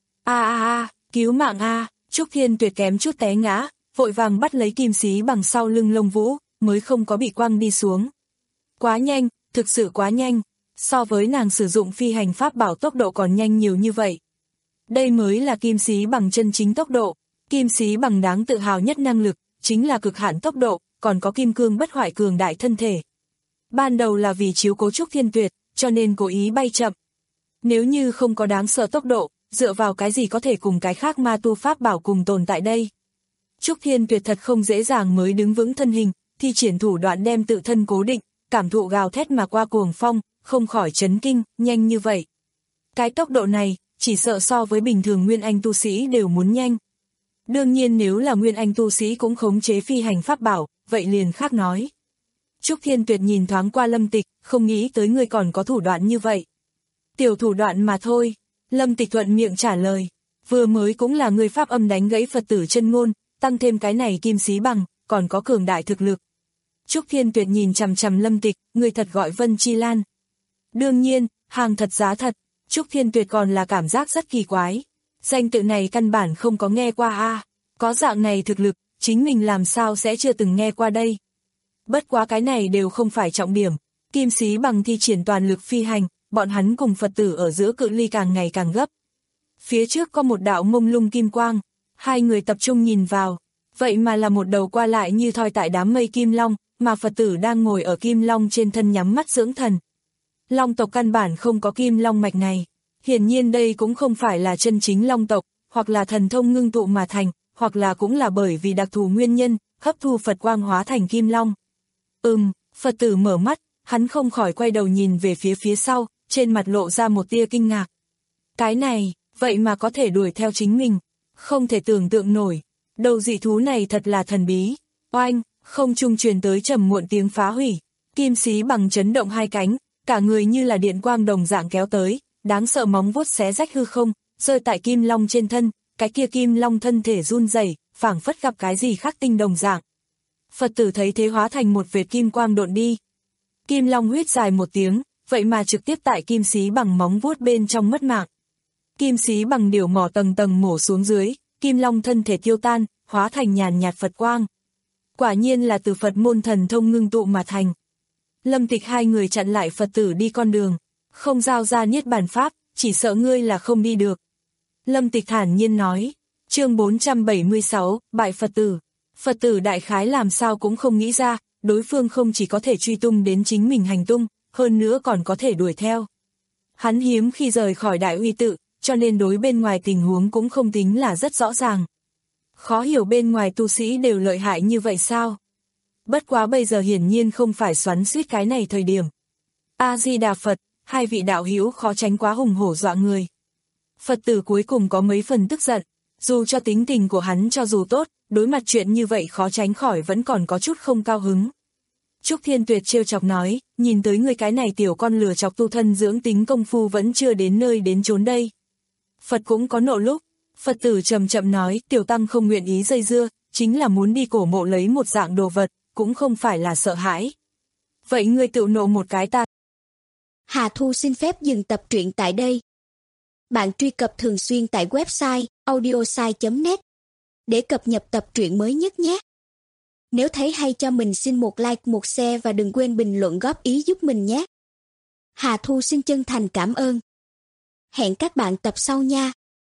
A a a, cứu mạng a, Trúc Thiên Tuyệt kém chút té ngã, vội vàng bắt lấy kim xí bằng sau lưng lông vũ, mới không có bị quăng đi xuống. Quá nhanh, thực sự quá nhanh, so với nàng sử dụng phi hành pháp bảo tốc độ còn nhanh nhiều như vậy. Đây mới là kim xí bằng chân chính tốc độ, kim xí bằng đáng tự hào nhất năng lực, chính là cực hạn tốc độ, còn có kim cương bất hoại cường đại thân thể. Ban đầu là vì chiếu cố Trúc Thiên Tuyệt, cho nên cố ý bay chậm. Nếu như không có đáng sợ tốc độ, dựa vào cái gì có thể cùng cái khác ma tu pháp bảo cùng tồn tại đây? Trúc Thiên Tuyệt thật không dễ dàng mới đứng vững thân hình, thi triển thủ đoạn đem tự thân cố định, cảm thụ gào thét mà qua cuồng phong, không khỏi chấn kinh, nhanh như vậy. Cái tốc độ này, chỉ sợ so với bình thường nguyên anh tu sĩ đều muốn nhanh. Đương nhiên nếu là nguyên anh tu sĩ cũng khống chế phi hành pháp bảo, vậy liền khác nói. Trúc Thiên Tuyệt nhìn thoáng qua Lâm Tịch, không nghĩ tới ngươi còn có thủ đoạn như vậy. Tiểu thủ đoạn mà thôi, Lâm Tịch thuận miệng trả lời, vừa mới cũng là người pháp âm đánh gãy Phật tử chân ngôn, tăng thêm cái này kim xí bằng, còn có cường đại thực lực. Trúc Thiên Tuyệt nhìn chằm chằm Lâm Tịch, người thật gọi Vân Chi Lan. Đương nhiên, hàng thật giá thật, Trúc Thiên Tuyệt còn là cảm giác rất kỳ quái. Danh tự này căn bản không có nghe qua a, à. Có dạng này thực lực, chính mình làm sao sẽ chưa từng nghe qua đây. Bất quá cái này đều không phải trọng điểm, kim xí bằng thi triển toàn lực phi hành, bọn hắn cùng Phật tử ở giữa cự ly càng ngày càng gấp. Phía trước có một đạo mông lung kim quang, hai người tập trung nhìn vào, vậy mà là một đầu qua lại như thoi tại đám mây kim long, mà Phật tử đang ngồi ở kim long trên thân nhắm mắt dưỡng thần. Long tộc căn bản không có kim long mạch này, hiển nhiên đây cũng không phải là chân chính long tộc, hoặc là thần thông ngưng tụ mà thành, hoặc là cũng là bởi vì đặc thù nguyên nhân, hấp thu Phật quang hóa thành kim long. Ừm, Phật tử mở mắt, hắn không khỏi quay đầu nhìn về phía phía sau, trên mặt lộ ra một tia kinh ngạc. Cái này, vậy mà có thể đuổi theo chính mình, không thể tưởng tượng nổi, đầu dị thú này thật là thần bí. Oanh, không trung truyền tới trầm muộn tiếng phá hủy, kim xí bằng chấn động hai cánh, cả người như là điện quang đồng dạng kéo tới, đáng sợ móng vuốt xé rách hư không, rơi tại kim long trên thân, cái kia kim long thân thể run rẩy, phảng phất gặp cái gì khắc tinh đồng dạng. Phật tử thấy thế hóa thành một vệt kim quang độn đi. Kim long huyết dài một tiếng, vậy mà trực tiếp tại kim xí bằng móng vuốt bên trong mất mạng. Kim xí bằng điểu mỏ tầng tầng mổ xuống dưới, kim long thân thể tiêu tan, hóa thành nhàn nhạt Phật quang. Quả nhiên là từ Phật môn thần thông ngưng tụ mà thành. Lâm Tịch hai người chặn lại Phật tử đi con đường, không giao ra niết bàn pháp, chỉ sợ ngươi là không đi được. Lâm Tịch thản nhiên nói, chương bốn trăm bảy mươi sáu, bại Phật tử. Phật tử đại khái làm sao cũng không nghĩ ra, đối phương không chỉ có thể truy tung đến chính mình hành tung, hơn nữa còn có thể đuổi theo. Hắn hiếm khi rời khỏi đại uy tự, cho nên đối bên ngoài tình huống cũng không tính là rất rõ ràng. Khó hiểu bên ngoài tu sĩ đều lợi hại như vậy sao? Bất quá bây giờ hiển nhiên không phải xoắn xuýt cái này thời điểm. A-di-đà Phật, hai vị đạo hữu khó tránh quá hùng hổ dọa người. Phật tử cuối cùng có mấy phần tức giận, dù cho tính tình của hắn cho dù tốt, đối mặt chuyện như vậy khó tránh khỏi vẫn còn có chút không cao hứng. Trúc Thiên Tuyệt trêu chọc nói, nhìn tới người cái này tiểu con lừa chọc tu thân dưỡng tính công phu vẫn chưa đến nơi đến chốn đây. Phật cũng có nộ lúc, Phật tử chậm chậm nói, tiểu tăng không nguyện ý dây dưa, chính là muốn đi cổ mộ lấy một dạng đồ vật, cũng không phải là sợ hãi. Vậy ngươi tự nộ một cái ta. Hà Thu xin phép dừng tập truyện tại đây. Bạn truy cập thường xuyên tại website audiosai chấm net để cập nhật tập truyện mới nhất nhé. Nếu thấy hay cho mình xin một like, một share và đừng quên bình luận góp ý giúp mình nhé. Hà Thu xin chân thành cảm ơn. Hẹn các bạn tập sau nha.